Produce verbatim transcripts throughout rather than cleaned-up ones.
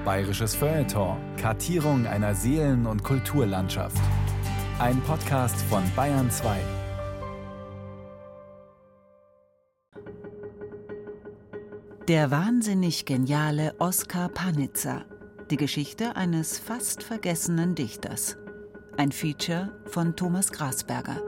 Bayerisches Feuilleton. Kartierung einer Seelen- und Kulturlandschaft. Ein Podcast von Bayern zwei. Der wahnsinnig geniale Oskar Panizza. Die Geschichte eines fast vergessenen Dichters. Ein Feature von Thomas Grasberger.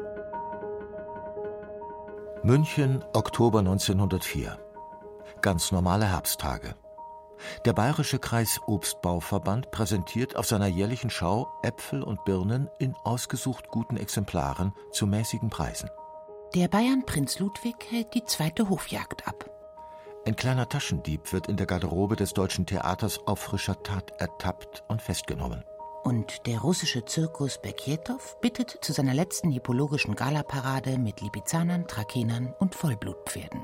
München, Oktober neunzehnhundertvier. Ganz normale Herbsttage. Der Bayerische Kreisobstbauverband präsentiert auf seiner jährlichen Schau Äpfel und Birnen in ausgesucht guten Exemplaren zu mäßigen Preisen. Der Bayern-Prinz Ludwig hält die zweite Hofjagd ab. Ein kleiner Taschendieb wird in der Garderobe des Deutschen Theaters auf frischer Tat ertappt und festgenommen. Und der russische Zirkus Bekietow bittet zu seiner letzten hippologischen Galaparade mit Lipizanern, Trakenern und Vollblutpferden.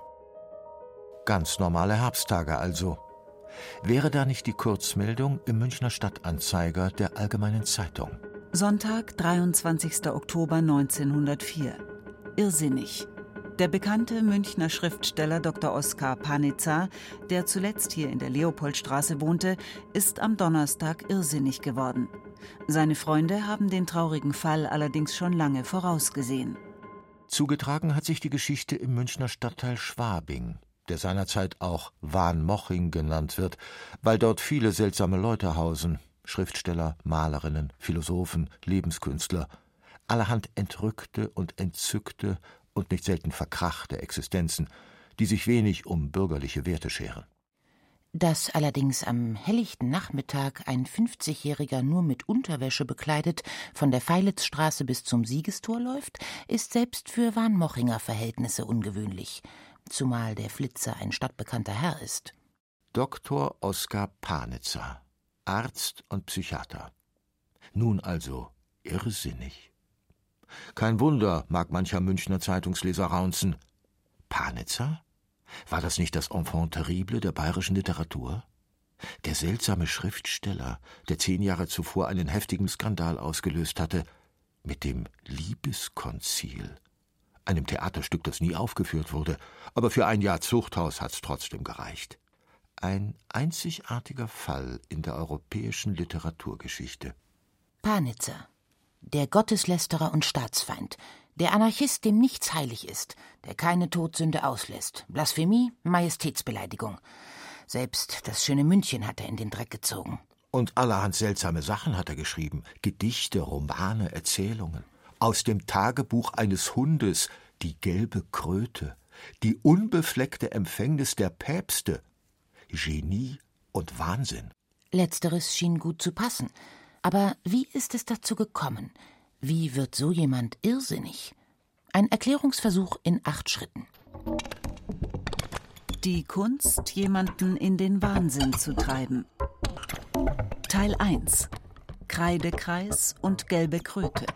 Ganz normale Herbsttage also. Wäre da nicht die Kurzmeldung im Münchner Stadtanzeiger der Allgemeinen Zeitung? Sonntag, dreiundzwanzigster Oktober neunzehnhundertvier. Irrsinnig. Der bekannte Münchner Schriftsteller Doktor Oskar Panizza, der zuletzt hier in der Leopoldstraße wohnte, ist am Donnerstag irrsinnig geworden. Seine Freunde haben den traurigen Fall allerdings schon lange vorausgesehen. Zugetragen hat sich die Geschichte im Münchner Stadtteil Schwabing, der seinerzeit auch Wahnmoching genannt wird, weil dort viele seltsame Leute hausen, Schriftsteller, Malerinnen, Philosophen, Lebenskünstler, allerhand entrückte und entzückte und nicht selten verkrachte Existenzen, die sich wenig um bürgerliche Werte scheren. Dass allerdings am helllichten Nachmittag ein fünfzigjähriger nur mit Unterwäsche bekleidet von der Feilitzstraße bis zum Siegestor läuft, ist selbst für Wahnmochinger Verhältnisse ungewöhnlich, zumal der Flitzer ein stadtbekannter Herr ist. Doktor Oskar Panizza, Arzt und Psychiater. Nun also irrsinnig. Kein Wunder, mag mancher Münchner Zeitungsleser raunzen. Panizza? War das nicht das Enfant terrible der bayerischen Literatur? Der seltsame Schriftsteller, der zehn Jahre zuvor einen heftigen Skandal ausgelöst hatte, mit dem Liebeskonzil, einem Theaterstück, das nie aufgeführt wurde, aber für ein Jahr Zuchthaus hat's trotzdem gereicht. Ein einzigartiger Fall in der europäischen Literaturgeschichte. Panizza, der Gotteslästerer und Staatsfeind, der Anarchist, dem nichts heilig ist, der keine Todsünde auslässt, Blasphemie, Majestätsbeleidigung. Selbst das schöne München hat er in den Dreck gezogen. Und allerhand seltsame Sachen hat er geschrieben, Gedichte, Romane, Erzählungen. Aus dem Tagebuch eines Hundes, die gelbe Kröte, die unbefleckte Empfängnis der Päpste, Genie und Wahnsinn. Letzteres schien gut zu passen. Aber wie ist es dazu gekommen? Wie wird so jemand irrsinnig? Ein Erklärungsversuch in acht Schritten. Die Kunst, jemanden in den Wahnsinn zu treiben. Teil eins. Kreidekreis und gelbe Kröte.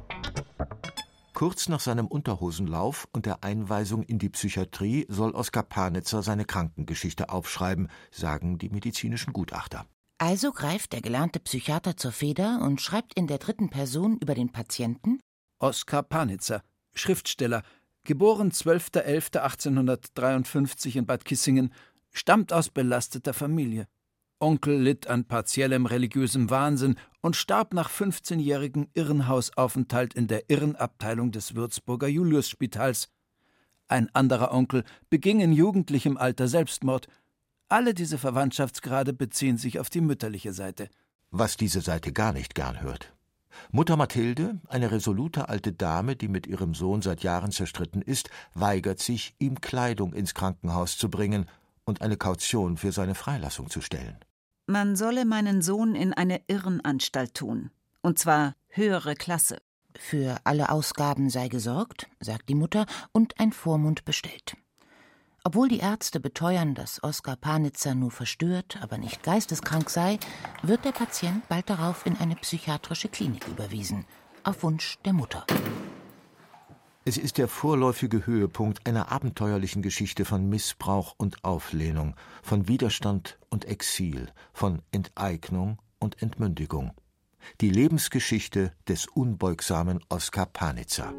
Kurz nach seinem Unterhosenlauf und der Einweisung in die Psychiatrie soll Oskar Panizza seine Krankengeschichte aufschreiben, sagen die medizinischen Gutachter. Also greift der gelernte Psychiater zur Feder und schreibt in der dritten Person über den Patienten: Oskar Panizza, Schriftsteller, geboren zwölfter elfter achtzehnhundertdreiundfünfzig in Bad Kissingen, stammt aus belasteter Familie. Onkel litt an partiellem religiösem Wahnsinn und starb nach fünfzehnjährigem Irrenhausaufenthalt in der Irrenabteilung des Würzburger Juliusspitals. Ein anderer Onkel beging in jugendlichem Alter Selbstmord. Alle diese Verwandtschaftsgrade beziehen sich auf die mütterliche Seite. Was diese Seite gar nicht gern hört. Mutter Mathilde, eine resolute alte Dame, die mit ihrem Sohn seit Jahren zerstritten ist, weigert sich, ihm Kleidung ins Krankenhaus zu bringen und eine Kaution für seine Freilassung zu stellen. Man solle meinen Sohn in eine Irrenanstalt tun. Und zwar höhere Klasse. Für alle Ausgaben sei gesorgt, sagt die Mutter, und ein Vormund bestellt. Obwohl die Ärzte beteuern, dass Oskar Panizza nur verstört, aber nicht geisteskrank sei, wird der Patient bald darauf in eine psychiatrische Klinik überwiesen, auf Wunsch der Mutter. Es ist der vorläufige Höhepunkt einer abenteuerlichen Geschichte von Missbrauch und Auflehnung, von Widerstand und Exil, von Enteignung und Entmündigung. Die Lebensgeschichte des unbeugsamen Oskar Panizza.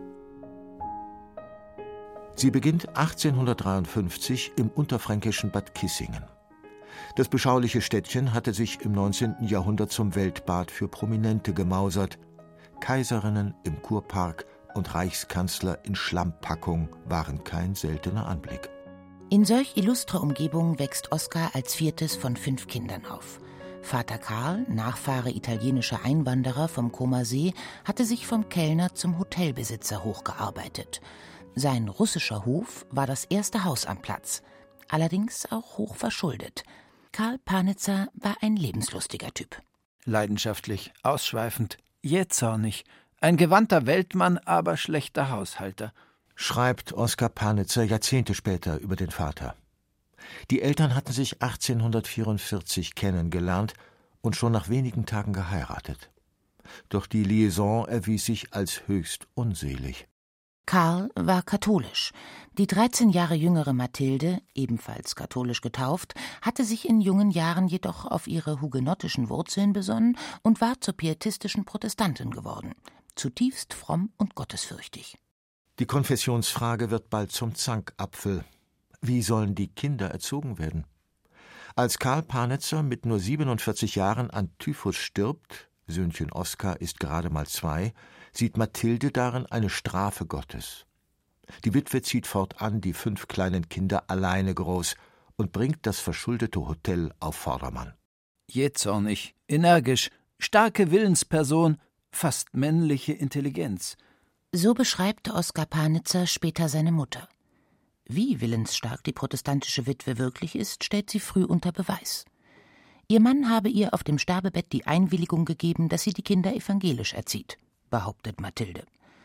Sie beginnt achtzehnhundertdreiundfünfzig im unterfränkischen Bad Kissingen. Das beschauliche Städtchen hatte sich im neunzehnten Jahrhundert zum Weltbad für Prominente gemausert. Kaiserinnen im Kurpark und Reichskanzler in Schlammpackung waren kein seltener Anblick. In solch illustrer Umgebung wächst Oskar als viertes von fünf Kindern auf. Vater Karl, Nachfahre italienischer Einwanderer vom Comer See, hatte sich vom Kellner zum Hotelbesitzer hochgearbeitet. Sein russischer Hof war das erste Haus am Platz, allerdings auch hoch verschuldet. Karl Panitzer war ein lebenslustiger Typ. Leidenschaftlich, ausschweifend, jähzornig, ein gewandter Weltmann, aber schlechter Haushalter, schreibt Oskar Panitzer Jahrzehnte später über den Vater. Die Eltern hatten sich achtzehnhundertvierundvierzig kennengelernt und schon nach wenigen Tagen geheiratet. Doch die Liaison erwies sich als höchst unselig. Karl war katholisch. Die dreizehn Jahre jüngere Mathilde, ebenfalls katholisch getauft, hatte sich in jungen Jahren jedoch auf ihre hugenottischen Wurzeln besonnen und war zur pietistischen Protestantin geworden, zutiefst fromm und gottesfürchtig. Die Konfessionsfrage wird bald zum Zankapfel. Wie sollen die Kinder erzogen werden? Als Karl Panitzer mit nur siebenundvierzig Jahren an Typhus stirbt, Söhnchen Oskar ist gerade mal zwei, sieht Mathilde darin eine Strafe Gottes. Die Witwe zieht fortan die fünf kleinen Kinder alleine groß und bringt das verschuldete Hotel auf Vordermann. Jähzornig, energisch, starke Willensperson, fast männliche Intelligenz. So beschreibt Oskar Panitzer später seine Mutter. Wie willensstark die protestantische Witwe wirklich ist, stellt sie früh unter Beweis. Ihr Mann habe ihr auf dem Sterbebett die Einwilligung gegeben, dass sie die Kinder evangelisch erzieht, behauptet Mathilde.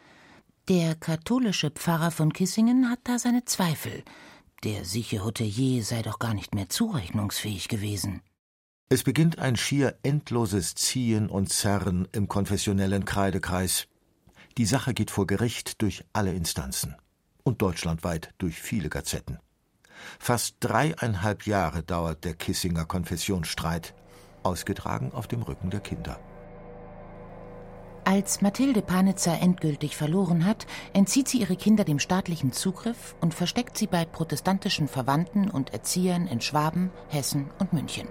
Der katholische Pfarrer von Kissingen hat da seine Zweifel. Der sieche Hotelier sei doch gar nicht mehr zurechnungsfähig gewesen. Es beginnt ein schier endloses Ziehen und Zerren im konfessionellen Kreidekreis. Die Sache geht vor Gericht durch alle Instanzen und deutschlandweit durch viele Gazetten. Fast dreieinhalb Jahre dauert der Kissinger Konfessionsstreit, ausgetragen auf dem Rücken der Kinder. Als Mathilde Panitzer endgültig verloren hat, entzieht sie ihre Kinder dem staatlichen Zugriff und versteckt sie bei protestantischen Verwandten und Erziehern in Schwaben, Hessen und München.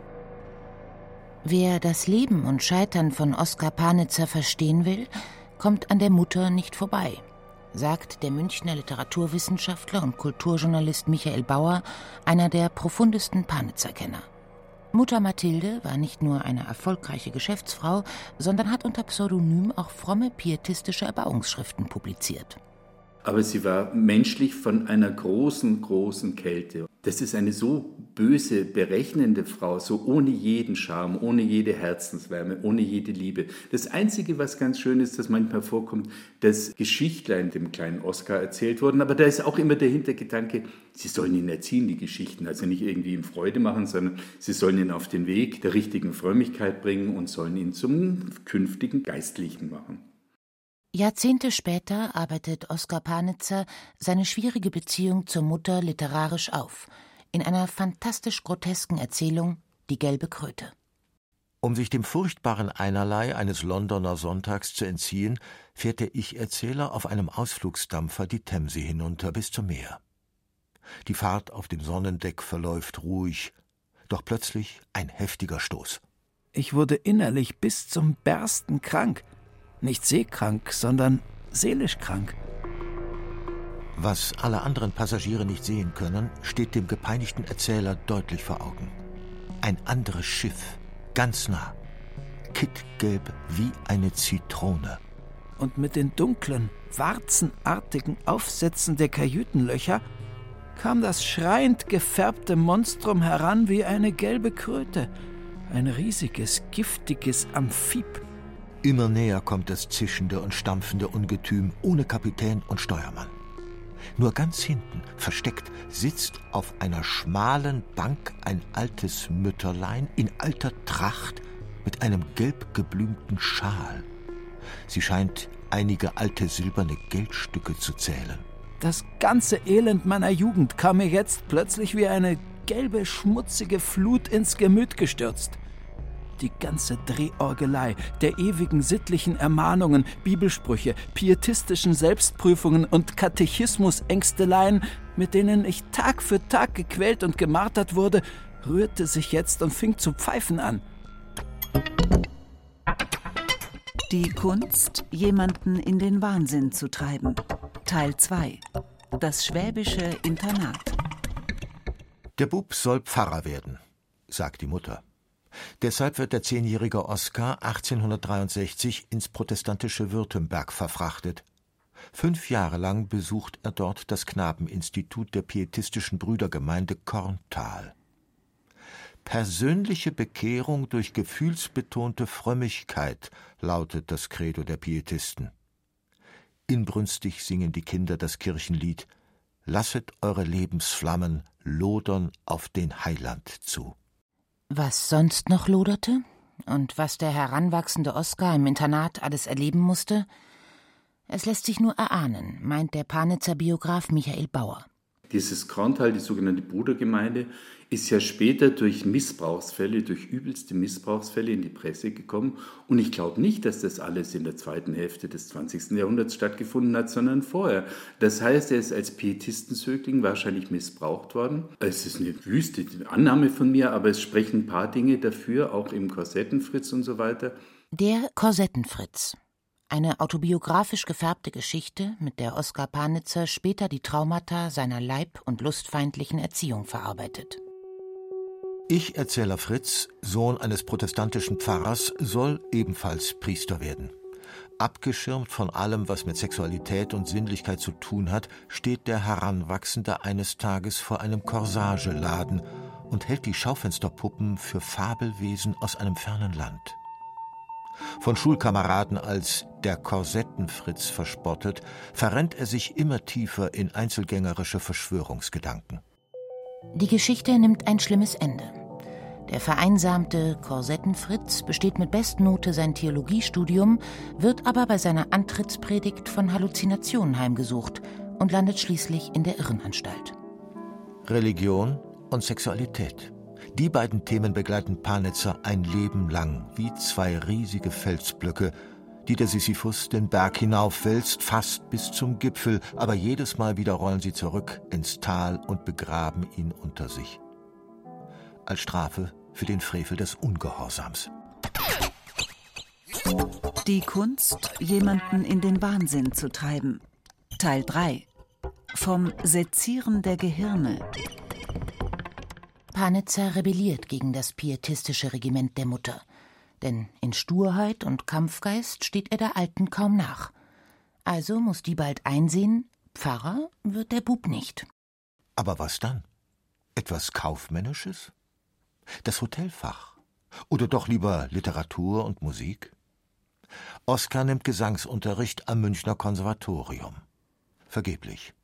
Wer das Leben und Scheitern von Oskar Panitzer verstehen will, kommt an der Mutter nicht vorbei, sagt der Münchner Literaturwissenschaftler und Kulturjournalist Michael Bauer, einer der profundesten Panitzer-Kenner. Mutter Mathilde war nicht nur eine erfolgreiche Geschäftsfrau, sondern hat unter Pseudonym auch fromme pietistische Erbauungsschriften publiziert. Aber sie war menschlich von einer großen, großen Kälte. Das ist eine so böse, berechnende Frau, so ohne jeden Charme, ohne jede Herzenswärme, ohne jede Liebe. Das Einzige, was ganz schön ist, dass manchmal vorkommt, dass Geschichtlein dem kleinen Oskar erzählt wurden. Aber da ist auch immer der Hintergedanke, sie sollen ihn erziehen, die Geschichten. Also nicht irgendwie ihm Freude machen, sondern sie sollen ihn auf den Weg der richtigen Frömmigkeit bringen und sollen ihn zum künftigen Geistlichen machen. Jahrzehnte später arbeitet Oskar Panitzer seine schwierige Beziehung zur Mutter literarisch auf, in einer fantastisch grotesken Erzählung »Die gelbe Kröte«. Um sich dem furchtbaren Einerlei eines Londoner Sonntags zu entziehen, fährt der Ich-Erzähler auf einem Ausflugsdampfer die Themse hinunter bis zum Meer. Die Fahrt auf dem Sonnendeck verläuft ruhig, doch plötzlich ein heftiger Stoß. Ich wurde innerlich bis zum Bersten krank. Nicht seekrank, sondern seelisch krank. Was alle anderen Passagiere nicht sehen können, steht dem gepeinigten Erzähler deutlich vor Augen. Ein anderes Schiff, ganz nah, kittgelb wie eine Zitrone. Und mit den dunklen, warzenartigen Aufsätzen der Kajütenlöcher kam das schreiend gefärbte Monstrum heran wie eine gelbe Kröte, ein riesiges, giftiges Amphib. Immer näher kommt das zischende und stampfende Ungetüm ohne Kapitän und Steuermann. Nur ganz hinten, versteckt, sitzt auf einer schmalen Bank ein altes Mütterlein in alter Tracht mit einem gelb geblümten Schal. Sie scheint einige alte silberne Geldstücke zu zählen. Das ganze Elend meiner Jugend kam mir jetzt plötzlich wie eine gelbe, schmutzige Flut ins Gemüt gestürzt. Die ganze Drehorgelei der ewigen sittlichen Ermahnungen, Bibelsprüche, pietistischen Selbstprüfungen und Katechismusängsteleien, mit denen ich Tag für Tag gequält und gemartert wurde, rührte sich jetzt und fing zu pfeifen an. Die Kunst, jemanden in den Wahnsinn zu treiben. Teil zwei. Das schwäbische Internat. Der Bub soll Pfarrer werden, sagt die Mutter. Deshalb wird der zehnjährige Oskar achtzehnhundertdreiundsechzig ins protestantische Württemberg verfrachtet. Fünf Jahre lang besucht er dort das Knabeninstitut der pietistischen Brüdergemeinde Korntal. Persönliche Bekehrung durch gefühlsbetonte Frömmigkeit lautet das Credo der Pietisten. Inbrünstig singen die Kinder das Kirchenlied »Lasset eure Lebensflammen lodern auf den Heiland zu«. Was sonst noch loderte und was der heranwachsende Oskar im Internat alles erleben musste, es lässt sich nur erahnen, meint der Panitzer Biograf Michael Bauer. Dieses Korntal, die sogenannte Brudergemeinde, ist ja später durch Missbrauchsfälle, durch übelste Missbrauchsfälle in die Presse gekommen. Und ich glaube nicht, dass das alles in der zweiten Hälfte des zwanzigsten Jahrhunderts stattgefunden hat, sondern vorher. Das heißt, er ist als Pietistensögling wahrscheinlich missbraucht worden. Es ist eine wüste Annahme von mir, aber es sprechen ein paar Dinge dafür, auch im Korsettenfritz und so weiter. Der Korsettenfritz. Eine autobiografisch gefärbte Geschichte, mit der Oskar Panitzer später die Traumata seiner leib- und lustfeindlichen Erziehung verarbeitet. Ich-Erzähler Fritz, Sohn eines protestantischen Pfarrers, soll ebenfalls Priester werden. Abgeschirmt von allem, was mit Sexualität und Sinnlichkeit zu tun hat, steht der Heranwachsende eines Tages vor einem Corsageladen und hält die Schaufensterpuppen für Fabelwesen aus einem fernen Land. Von Schulkameraden als der Korsettenfritz verspottet, verrennt er sich immer tiefer in einzelgängerische Verschwörungsgedanken. Die Geschichte nimmt ein schlimmes Ende. Der vereinsamte Korsettenfritz besteht mit Bestnote sein Theologiestudium, wird aber bei seiner Antrittspredigt von Halluzinationen heimgesucht und landet schließlich in der Irrenanstalt. Religion und Sexualität. Die beiden Themen begleiten Panitzer ein Leben lang, wie zwei riesige Felsblöcke, die der Sisyphus den Berg hinaufwälzt, fast bis zum Gipfel, aber jedes Mal wieder rollen sie zurück ins Tal und begraben ihn unter sich. Als Strafe für den Frevel des Ungehorsams. Die Kunst, jemanden in den Wahnsinn zu treiben. Teil drei. Vom Sezieren der Gehirne. Panitzer rebelliert gegen das pietistische Regiment der Mutter. Denn in Sturheit und Kampfgeist steht er der Alten kaum nach. Also muss die bald einsehen, Pfarrer wird der Bub nicht. Aber was dann? Etwas Kaufmännisches? Das Hotelfach? Oder doch lieber Literatur und Musik? Oskar nimmt Gesangsunterricht am Münchner Konservatorium. Vergeblich.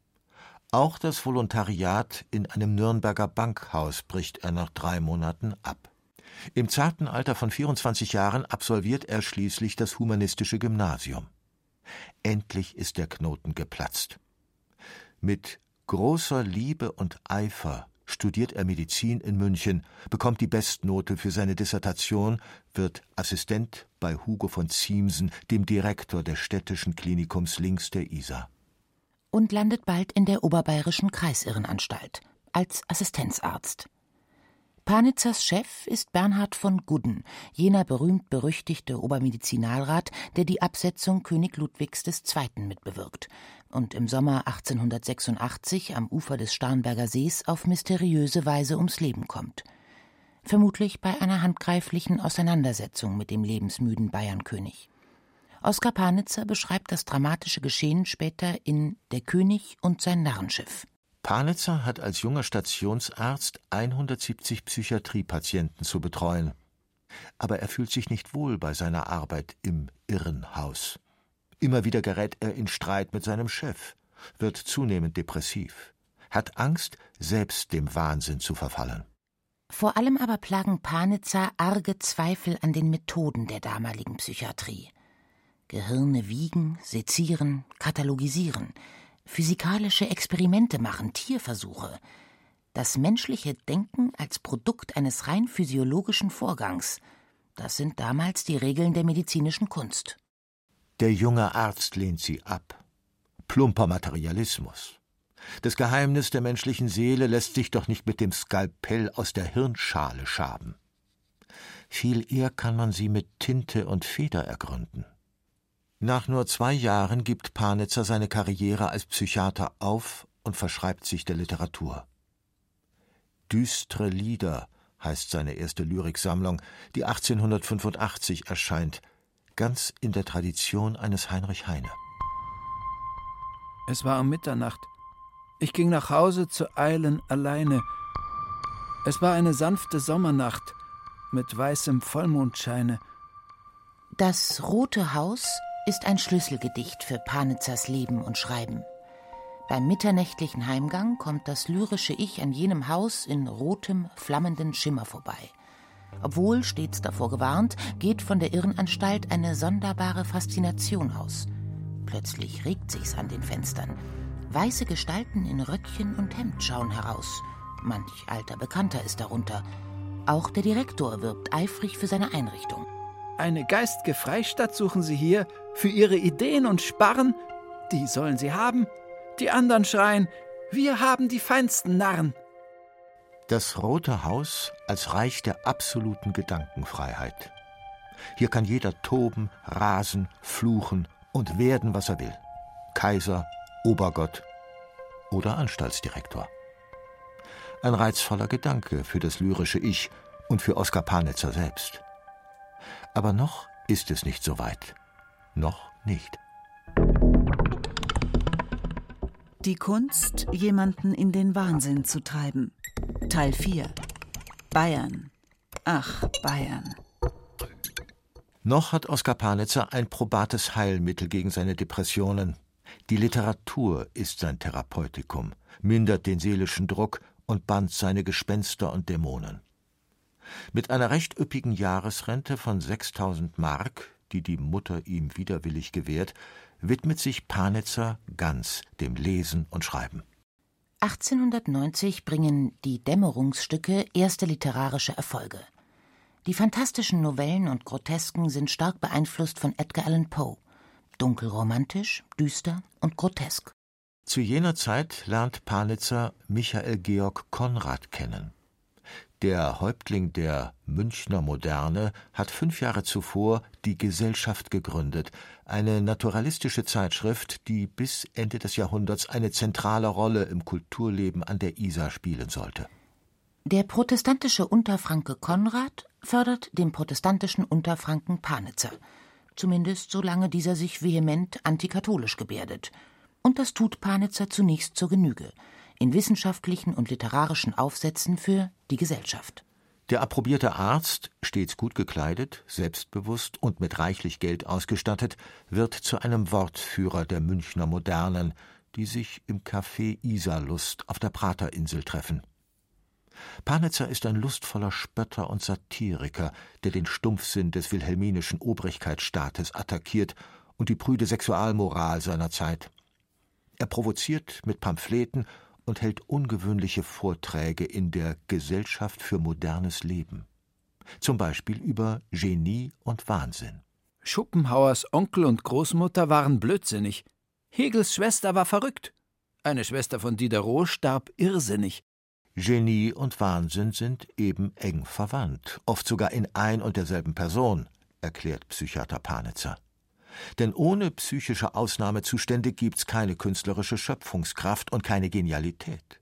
Auch das Volontariat in einem Nürnberger Bankhaus bricht er nach drei Monaten ab. Im zarten Alter von vierundzwanzig Jahren absolviert er schließlich das humanistische Gymnasium. Endlich ist der Knoten geplatzt. Mit großer Liebe und Eifer studiert er Medizin in München, bekommt die Bestnote für seine Dissertation, wird Assistent bei Hugo von Ziemsen, dem Direktor des städtischen Klinikums links der Isar. Und landet bald in der Oberbayerischen Kreisirrenanstalt als Assistenzarzt. Panitzers Chef ist Bernhard von Gudden, jener berühmt-berüchtigte Obermedizinalrat, der die Absetzung König Ludwigs der Zweiten mitbewirkt und im Sommer achtzehnhundertsechsundachtzig am Ufer des Starnberger Sees auf mysteriöse Weise ums Leben kommt. Vermutlich bei einer handgreiflichen Auseinandersetzung mit dem lebensmüden Bayernkönig. Oskar Panitzer beschreibt das dramatische Geschehen später in »Der König und sein Narrenschiff«. Panitzer hat als junger Stationsarzt hundertsiebzig Psychiatriepatienten zu betreuen. Aber er fühlt sich nicht wohl bei seiner Arbeit im Irrenhaus. Immer wieder gerät er in Streit mit seinem Chef, wird zunehmend depressiv, hat Angst, selbst dem Wahnsinn zu verfallen. Vor allem aber plagen Panitzer arge Zweifel an den Methoden der damaligen Psychiatrie. Gehirne wiegen, sezieren, katalogisieren, physikalische Experimente machen, Tierversuche. Das menschliche Denken als Produkt eines rein physiologischen Vorgangs, das sind damals die Regeln der medizinischen Kunst. Der junge Arzt lehnt sie ab. Plumper Materialismus. Das Geheimnis der menschlichen Seele lässt sich doch nicht mit dem Skalpell aus der Hirnschale schaben. Viel eher kann man sie mit Tinte und Feder ergründen. Nach nur zwei Jahren gibt Panitzer seine Karriere als Psychiater auf und verschreibt sich der Literatur. »Düstre Lieder« heißt seine erste Lyriksammlung, die achtzehnhundertfünfundachtzig erscheint, ganz in der Tradition eines Heinrich Heine. Es war um Mitternacht. Ich ging nach Hause zu eilen alleine. Es war eine sanfte Sommernacht mit weißem Vollmondscheine. Das Rote Haus ist ein Schlüsselgedicht für Panitzers Leben und Schreiben. Beim mitternächtlichen Heimgang kommt das lyrische Ich an jenem Haus in rotem, flammenden Schimmer vorbei. Obwohl, stets davor gewarnt, geht von der Irrenanstalt eine sonderbare Faszination aus. Plötzlich regt sich's an den Fenstern. Weiße Gestalten in Röckchen und Hemd schauen heraus. Manch alter Bekannter ist darunter. Auch der Direktor wirbt eifrig für seine Einrichtung. Eine geist'ge Freistatt suchen Sie hier für Ihre Ideen und Sparren? Die sollen Sie haben. Die anderen schreien, wir haben die feinsten Narren. Das Rote Haus als Reich der absoluten Gedankenfreiheit. Hier kann jeder toben, rasen, fluchen und werden, was er will. Kaiser, Obergott oder Anstaltsdirektor. Ein reizvoller Gedanke für das lyrische Ich und für Oskar Panitzer selbst. Aber noch ist es nicht so weit. Noch nicht. Die Kunst, jemanden in den Wahnsinn zu treiben. Teil vier. Bayern. Ach, Bayern. Noch hat Oskar Panitzer ein probates Heilmittel gegen seine Depressionen. Die Literatur ist sein Therapeutikum, mindert den seelischen Druck und bannt seine Gespenster und Dämonen. Mit einer recht üppigen Jahresrente von sechstausend Mark, die die Mutter ihm widerwillig gewährt, widmet sich Panitzer ganz dem Lesen und Schreiben. achtzehnhundertneunzig bringen die Dämmerungsstücke erste literarische Erfolge. Die fantastischen Novellen und Grotesken sind stark beeinflusst von Edgar Allan Poe. Dunkelromantisch, düster und grotesk. Zu jener Zeit lernt Panitzer Michael Georg Conrad kennen. Der Häuptling der Münchner Moderne hat fünf Jahre zuvor die Gesellschaft gegründet, eine naturalistische Zeitschrift, die bis Ende des Jahrhunderts eine zentrale Rolle im Kulturleben an der Isar spielen sollte. Der protestantische Unterfranke Konrad fördert den protestantischen Unterfranken Panitzer, zumindest solange dieser sich vehement antikatholisch gebärdet. Und das tut Panitzer zunächst zur Genüge, in wissenschaftlichen und literarischen Aufsätzen für die Gesellschaft. Der approbierte Arzt, stets gut gekleidet, selbstbewusst und mit reichlich Geld ausgestattet, wird zu einem Wortführer der Münchner Modernen, die sich im Café Isarlust auf der Praterinsel treffen. Panitzer ist ein lustvoller Spötter und Satiriker, der den Stumpfsinn des wilhelminischen Obrigkeitsstaates attackiert und die prüde Sexualmoral seiner Zeit. Er provoziert mit Pamphleten und hält ungewöhnliche Vorträge in der Gesellschaft für modernes Leben. Zum Beispiel über Genie und Wahnsinn. Schopenhauers Onkel und Großmutter waren blödsinnig. Hegels Schwester war verrückt. Eine Schwester von Diderot starb irrsinnig. Genie und Wahnsinn sind eben eng verwandt, oft sogar in ein und derselben Person, erklärt Psychiater Panitzer. Denn ohne psychische Ausnahmezustände gibt's keine künstlerische Schöpfungskraft und keine Genialität.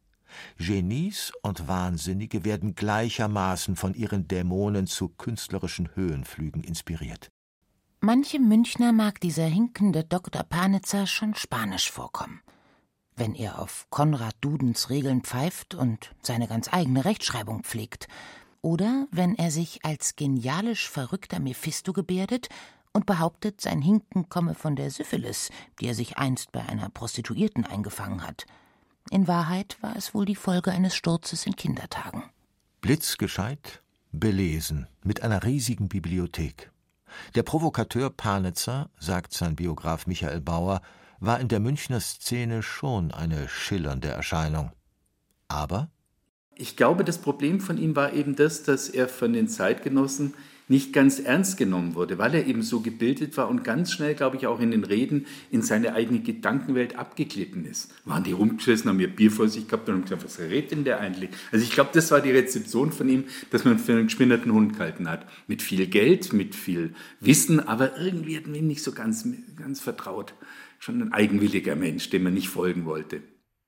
Genies und Wahnsinnige werden gleichermaßen von ihren Dämonen zu künstlerischen Höhenflügen inspiriert. Manchem Münchner mag dieser hinkende Doktor Panitzer schon spanisch vorkommen. Wenn er auf Konrad Dudens Regeln pfeift und seine ganz eigene Rechtschreibung pflegt. Oder wenn er sich als genialisch verrückter Mephisto gebärdet und behauptet, sein Hinken komme von der Syphilis, die er sich einst bei einer Prostituierten eingefangen hat. In Wahrheit war es wohl die Folge eines Sturzes in Kindertagen. Blitzgescheit, belesen, mit einer riesigen Bibliothek. Der Provokateur Panitzer, sagt sein Biograf Michael Bauer, war in der Münchner Szene schon eine schillernde Erscheinung. Aber? Ich glaube, das Problem von ihm war eben das, dass er von den Zeitgenossen nicht ganz ernst genommen wurde, weil er eben so gebildet war und ganz schnell, glaube ich, auch in den Reden in seine eigene Gedankenwelt abgeglitten ist. Waren die rumgesessen, haben ihr Bier vor sich gehabt und haben gesagt, was redet denn der eigentlich? Also ich glaube, das war die Rezeption von ihm, dass man für einen geschminderten Hund gehalten hat. Mit viel Geld, mit viel Wissen, aber irgendwie hat man ihn nicht so ganz, ganz vertraut. Schon ein eigenwilliger Mensch, dem man nicht folgen wollte.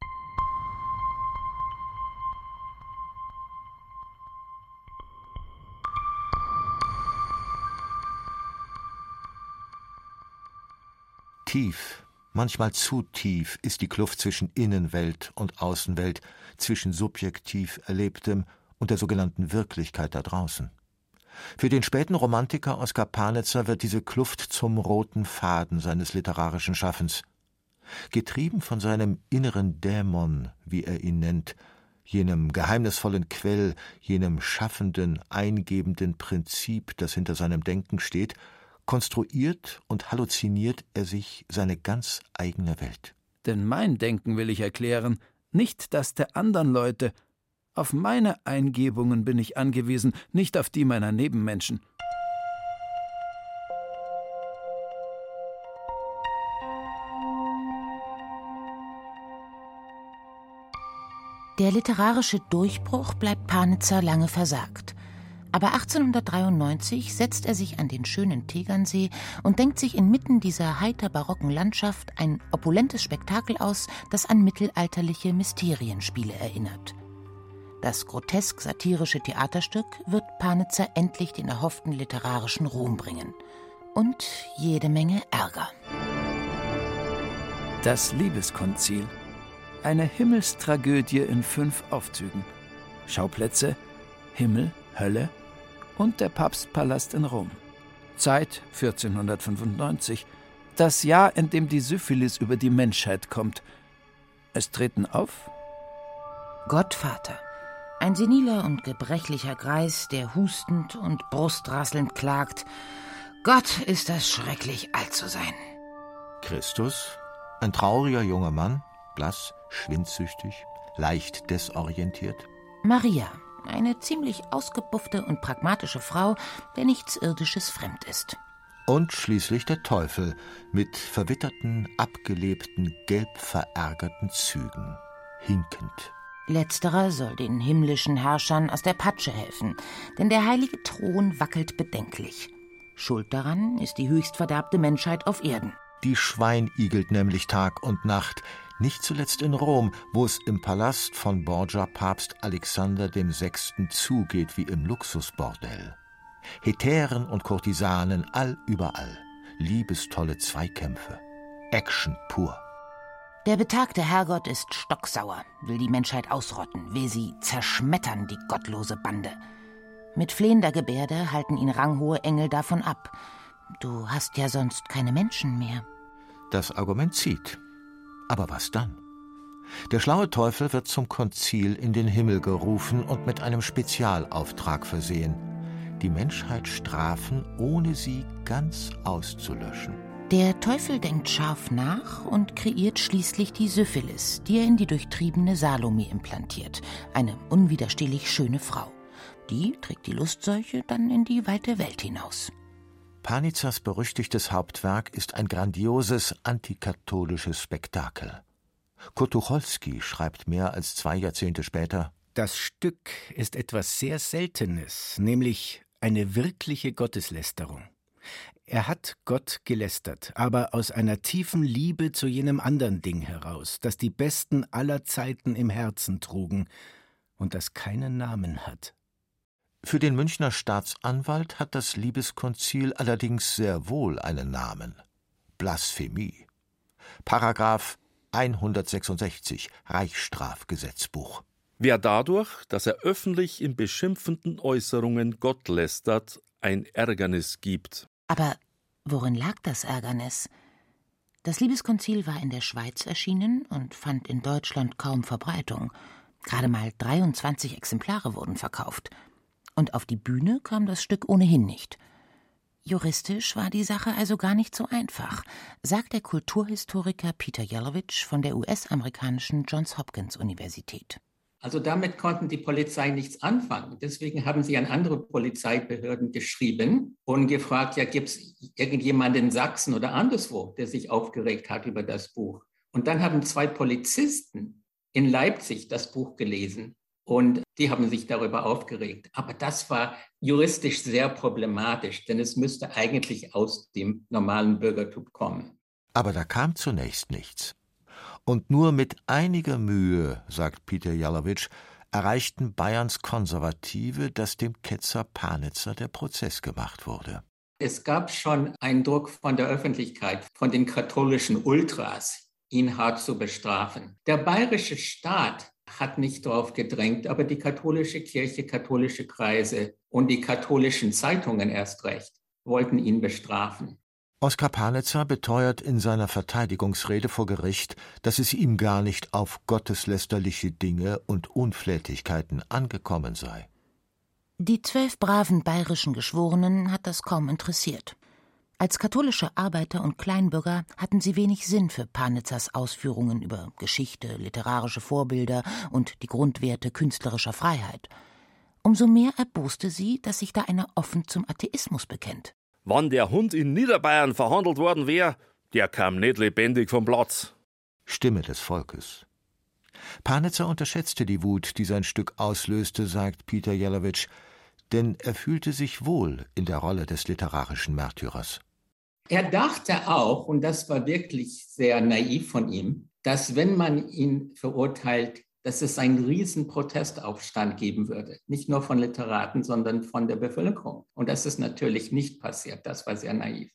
Tief, manchmal zu tief, ist die Kluft zwischen Innenwelt und Außenwelt, zwischen subjektiv Erlebtem und der sogenannten Wirklichkeit da draußen. Für den späten Romantiker Oskar Panitzer wird diese Kluft zum roten Faden seines literarischen Schaffens. Getrieben von seinem inneren Dämon, wie er ihn nennt, jenem geheimnisvollen Quell, jenem schaffenden, eingebenden Prinzip, das hinter seinem Denken steht, konstruiert und halluziniert er sich seine ganz eigene Welt. Denn mein Denken will ich erklären, nicht das der anderen Leute. Auf meine Eingebungen bin ich angewiesen, nicht auf die meiner Nebenmenschen. Der literarische Durchbruch bleibt Panitzer lange versagt. Aber achtzehnhundertdreiundneunzig setzt er sich an den schönen Tegernsee und denkt sich inmitten dieser heiter barocken Landschaft ein opulentes Spektakel aus, das an mittelalterliche Mysterienspiele erinnert. Das grotesk-satirische Theaterstück wird Panitzer endlich den erhofften literarischen Ruhm bringen. Und jede Menge Ärger. Das Liebeskonzil. Eine Himmelstragödie in fünf Aufzügen. Schauplätze: Himmel, Hölle und der Papstpalast in Rom. Zeit vierzehnhundertfünfundneunzig, das Jahr, in dem die Syphilis über die Menschheit kommt. Es treten auf Gottvater, ein seniler und gebrechlicher Greis, der hustend und brustrasselnd klagt: Gott, ist das schrecklich, alt zu sein. Christus, ein trauriger junger Mann, blass, schwindsüchtig, leicht desorientiert. Maria, eine ziemlich ausgebuffte und pragmatische Frau, der nichts Irdisches fremd ist. Und schließlich der Teufel mit verwitterten, abgelebten, gelb verärgerten Zügen, hinkend. Letzterer soll den himmlischen Herrschern aus der Patsche helfen, denn der heilige Thron wackelt bedenklich. Schuld daran ist die höchst verderbte Menschheit auf Erden. Die schweinigelt nämlich Tag und Nacht, nicht zuletzt in Rom, wo es im Palast von Borgia-Papst Alexander der Sechste zugeht wie im Luxusbordell. Hetären und Kurtisanen all überall, liebestolle Zweikämpfe, Action pur. Der betagte Herrgott ist stocksauer, will die Menschheit ausrotten, will sie zerschmettern, die gottlose Bande. Mit flehender Gebärde halten ihn ranghohe Engel davon ab. Du hast ja sonst keine Menschen mehr. Das Argument zieht. Aber was dann? Der schlaue Teufel wird zum Konzil in den Himmel gerufen und mit einem Spezialauftrag versehen: die Menschheit strafen, ohne sie ganz auszulöschen. Der Teufel denkt scharf nach und kreiert schließlich die Syphilis, die er in die durchtriebene Salome implantiert, eine unwiderstehlich schöne Frau. Die trägt die Lustseuche dann in die weite Welt hinaus. Panitzers berüchtigtes Hauptwerk ist ein grandioses antikatholisches Spektakel. Kurt Tucholsky schreibt mehr als zwei Jahrzehnte später: Das Stück ist etwas sehr Seltenes, nämlich eine wirkliche Gotteslästerung. Er hat Gott gelästert, aber aus einer tiefen Liebe zu jenem anderen Ding heraus, das die Besten aller Zeiten im Herzen trugen und das keinen Namen hat. Für den Münchner Staatsanwalt hat das Liebeskonzil allerdings sehr wohl einen Namen: Blasphemie. Paragraph hundertsechsundsechzig Reichsstrafgesetzbuch. Wer dadurch, dass er öffentlich in beschimpfenden Äußerungen Gott lästert, ein Ärgernis gibt. Aber worin lag das Ärgernis? Das Liebeskonzil war in der Schweiz erschienen und fand in Deutschland kaum Verbreitung. Gerade mal dreiundzwanzig Exemplare wurden verkauft. Und auf die Bühne kam das Stück ohnehin nicht. Juristisch war die Sache also gar nicht so einfach, sagt der Kulturhistoriker Peter Yelowitsch von der U S-amerikanischen Johns Hopkins Universität. Also damit konnten die Polizei nichts anfangen. Deswegen haben sie an andere Polizeibehörden geschrieben und gefragt, ja, gibt es irgendjemanden in Sachsen oder anderswo, der sich aufgeregt hat über das Buch? Und dann haben zwei Polizisten in Leipzig das Buch gelesen und die haben sich darüber aufgeregt. Aber das war juristisch sehr problematisch, denn es müsste eigentlich aus dem normalen Bürgertum kommen. Aber da kam zunächst nichts. Und nur mit einiger Mühe, sagt Peter Jellowitsch, erreichten Bayerns Konservative, dass dem Ketzer Panitzer der Prozess gemacht wurde. Es gab schon einen Druck von der Öffentlichkeit, von den katholischen Ultras, ihn hart zu bestrafen. Der bayerische Staat hat nicht darauf gedrängt, aber die katholische Kirche, katholische Kreise und die katholischen Zeitungen erst recht wollten ihn bestrafen. Oskar Panitzer beteuert in seiner Verteidigungsrede vor Gericht, dass es ihm gar nicht auf gotteslästerliche Dinge und Unflätigkeiten angekommen sei. Die zwölf braven bayerischen Geschworenen hat das kaum interessiert. Als katholische Arbeiter und Kleinbürger hatten sie wenig Sinn für Panitzers Ausführungen über Geschichte, literarische Vorbilder und die Grundwerte künstlerischer Freiheit. Umso mehr erboste sie, dass sich da einer offen zum Atheismus bekennt. Wann der Hund in Niederbayern verhandelt worden wäre, der kam nicht lebendig vom Platz. Stimme des Volkes. Panitzer unterschätzte die Wut, die sein Stück auslöste, sagt Peter Jellowitsch, denn er fühlte sich wohl in der Rolle des literarischen Märtyrers. Er dachte auch, und das war wirklich sehr naiv von ihm, dass wenn man ihn verurteilt, dass es einen riesen Protestaufstand geben würde. Nicht nur von Literaten, sondern von der Bevölkerung. Und das ist natürlich nicht passiert. Das war sehr naiv.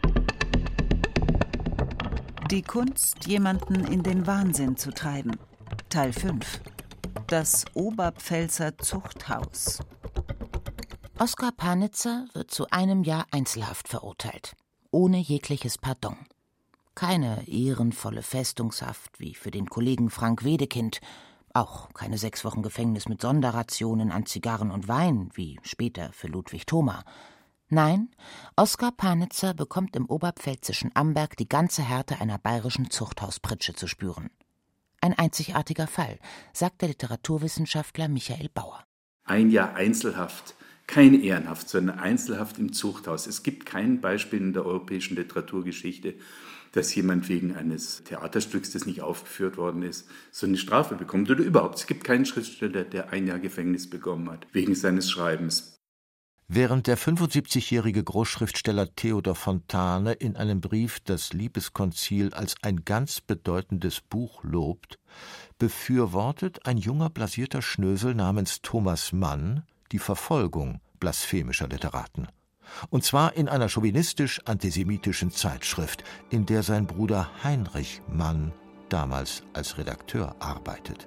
Die Kunst, jemanden in den Wahnsinn zu treiben. Teil fünf. Das Oberpfälzer Zuchthaus. Oskar Panitzer wird zu einem Jahr Einzelhaft verurteilt. Ohne jegliches Pardon. Keine ehrenvolle Festungshaft wie für den Kollegen Frank Wedekind. Auch keine sechs Wochen Gefängnis mit Sonderrationen an Zigarren und Wein, wie später für Ludwig Thoma. Nein, Oskar Panitzer bekommt im oberpfälzischen Amberg die ganze Härte einer bayerischen Zuchthauspritsche zu spüren. Ein einzigartiger Fall, sagt der Literaturwissenschaftler Michael Bauer. Ein Jahr Einzelhaft, kein Ehrenhaft, sondern Einzelhaft im Zuchthaus. Es gibt kein Beispiel in der europäischen Literaturgeschichte, dass jemand wegen eines Theaterstücks, das nicht aufgeführt worden ist, so eine Strafe bekommt. Oder überhaupt, es gibt keinen Schriftsteller, der ein Jahr Gefängnis bekommen hat, wegen seines Schreibens. Während der fünfundsiebzigjährige Großschriftsteller Theodor Fontane in einem Brief das Liebeskonzil als ein ganz bedeutendes Buch lobt, befürwortet ein junger blasierter Schnösel namens Thomas Mann die Verfolgung blasphemischer Literaten. Und zwar in einer chauvinistisch-antisemitischen Zeitschrift, in der sein Bruder Heinrich Mann damals als Redakteur arbeitet.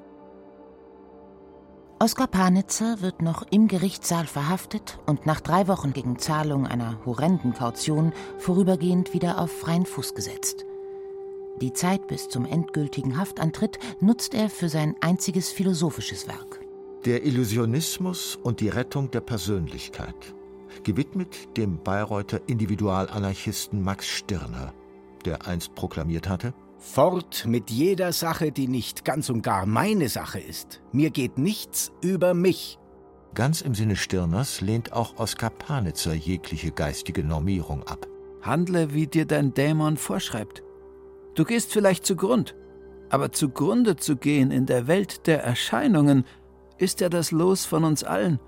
Oskar Panitzer wird noch im Gerichtssaal verhaftet und nach drei Wochen gegen Zahlung einer horrenden Kaution vorübergehend wieder auf freien Fuß gesetzt. Die Zeit bis zum endgültigen Haftantritt nutzt er für sein einziges philosophisches Werk. Der Illusionismus und die Rettung der Persönlichkeit, gewidmet dem Bayreuther Individualanarchisten Max Stirner, der einst proklamiert hatte: Fort mit jeder Sache, die nicht ganz und gar meine Sache ist. Mir geht nichts über mich. Ganz im Sinne Stirners lehnt auch Oskar Panitzer jegliche geistige Normierung ab. Handle, wie dir dein Dämon vorschreibt. Du gehst vielleicht zugrund, aber zugrunde zu gehen in der Welt der Erscheinungen ist ja das Los von uns allen.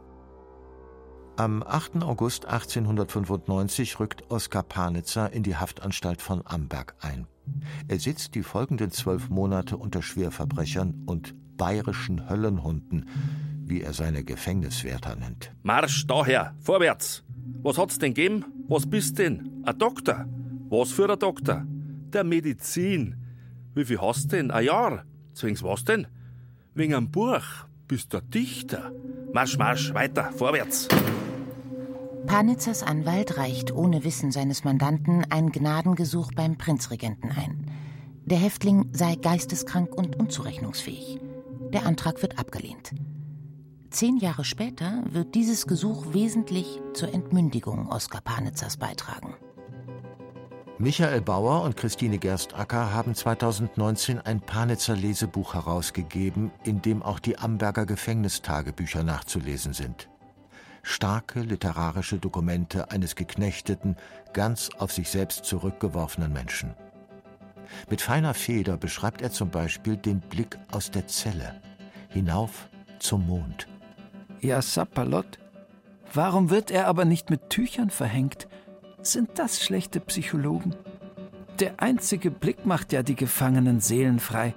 Am achten August achtzehnhundertfünfundneunzig rückt Oskar Panitzer in die Haftanstalt von Amberg ein. Er sitzt die folgenden zwölf Monate unter Schwerverbrechern und bayerischen Höllenhunden, wie er seine Gefängniswärter nennt. Marsch daher, vorwärts! Was hat's denn gegeben? Was bist denn? Ein Doktor? Was für ein Doktor? Der Medizin. Wie viel hast denn? Ein Jahr? Zwings was denn? Wegen einem Buch. Bist du Dichter? Marsch, marsch, weiter, vorwärts! Panitzers Anwalt reicht ohne Wissen seines Mandanten ein Gnadengesuch beim Prinzregenten ein. Der Häftling sei geisteskrank und unzurechnungsfähig. Der Antrag wird abgelehnt. Zehn Jahre später wird dieses Gesuch wesentlich zur Entmündigung Oskar Panitzers beitragen. Michael Bauer und Christine Gerstacker haben zweitausendneunzehn ein Panitzer-Lesebuch herausgegeben, in dem auch die Amberger Gefängnistagebücher nachzulesen sind. Starke literarische Dokumente eines geknechteten, ganz auf sich selbst zurückgeworfenen Menschen. Mit feiner Feder beschreibt er zum Beispiel den Blick aus der Zelle, hinauf zum Mond. Ja, Sapperlot, warum wird er aber nicht mit Tüchern verhängt? Sind das schlechte Psychologen? Der einzige Blick macht ja die gefangenen Seelen frei.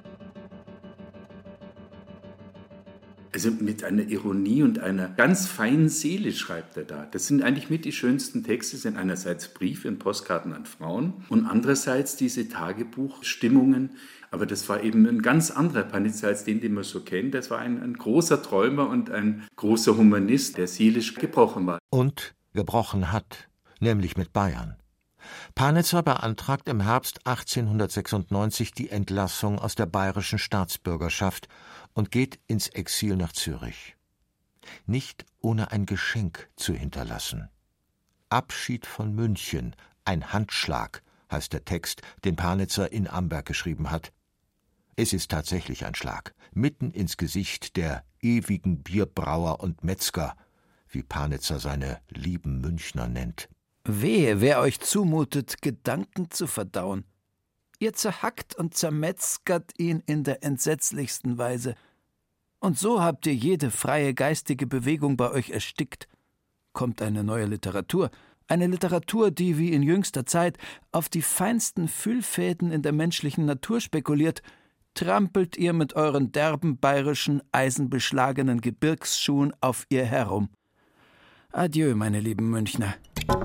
Also mit einer Ironie und einer ganz feinen Seele schreibt er da. Das sind eigentlich mit die schönsten Texte, sind einerseits Briefe und Postkarten an Frauen und andererseits diese Tagebuchstimmungen. Aber das war eben ein ganz anderer Panitzer als den, den man so kennt. Das war ein, ein großer Träumer und ein großer Humanist, der seelisch gebrochen war. Und gebrochen hat, nämlich mit Bayern. Panitzer beantragt im Herbst achtzehnhundertsechsundneunzig die Entlassung aus der bayerischen Staatsbürgerschaft und geht ins Exil nach Zürich. Nicht ohne ein Geschenk zu hinterlassen. Abschied von München, ein Handschlag, heißt der Text, den Panitzer in Amberg geschrieben hat. Es ist tatsächlich ein Schlag, mitten ins Gesicht der ewigen Bierbrauer und Metzger, wie Panitzer seine lieben Münchner nennt. Wehe, wer euch zumutet, Gedanken zu verdauen. Ihr zerhackt und zermetzgert ihn in der entsetzlichsten Weise. Und so habt ihr jede freie geistige Bewegung bei euch erstickt. Kommt eine neue Literatur, eine Literatur, die wie in jüngster Zeit auf die feinsten Fühlfäden in der menschlichen Natur spekuliert, trampelt ihr mit euren derben bayerischen, eisenbeschlagenen Gebirgsschuhen auf ihr herum. Adieu, meine lieben Münchner.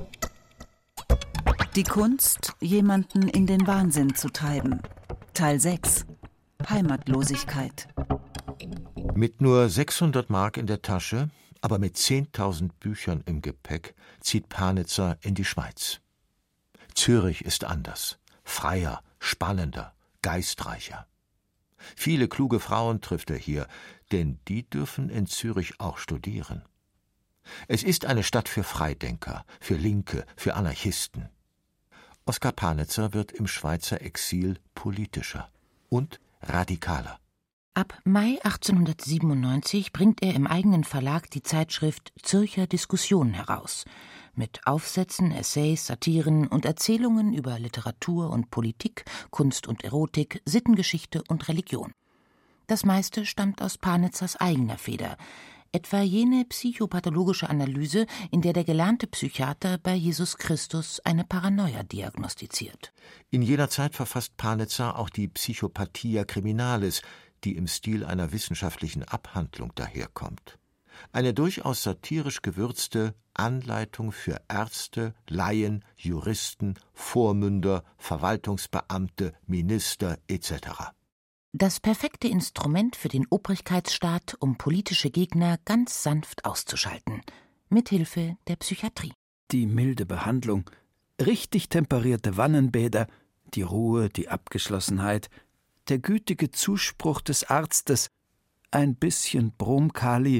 Die Kunst, jemanden in den Wahnsinn zu treiben. Teil sechs. Heimatlosigkeit. Mit nur sechshundert Mark in der Tasche, aber mit zehntausend Büchern im Gepäck, zieht Panitzer in die Schweiz. Zürich ist anders, freier, spannender, geistreicher. Viele kluge Frauen trifft er hier, denn die dürfen in Zürich auch studieren. Es ist eine Stadt für Freidenker, für Linke, für Anarchisten. Oskar Panitzer wird im Schweizer Exil politischer und radikaler. Ab Mai achtzehnhundertsiebenundneunzig bringt er im eigenen Verlag die Zeitschrift Zürcher Diskussion heraus, mit Aufsätzen, Essays, Satiren und Erzählungen über Literatur und Politik, Kunst und Erotik, Sittengeschichte und Religion. Das meiste stammt aus Panitzers eigener Feder, etwa jene psychopathologische Analyse, in der der gelernte Psychiater bei Jesus Christus eine Paranoia diagnostiziert. In jener Zeit verfasst Panitzer auch die Psychopathia Criminalis, die im Stil einer wissenschaftlichen Abhandlung daherkommt. Eine durchaus satirisch gewürzte Anleitung für Ärzte, Laien, Juristen, Vormünder, Verwaltungsbeamte, Minister et cetera. Das perfekte Instrument für den Obrigkeitsstaat, um politische Gegner ganz sanft auszuschalten, mithilfe der Psychiatrie. Die milde Behandlung, richtig temperierte Wannenbäder, die Ruhe, die Abgeschlossenheit, der gütige Zuspruch des Arztes, ein bisschen Bromkali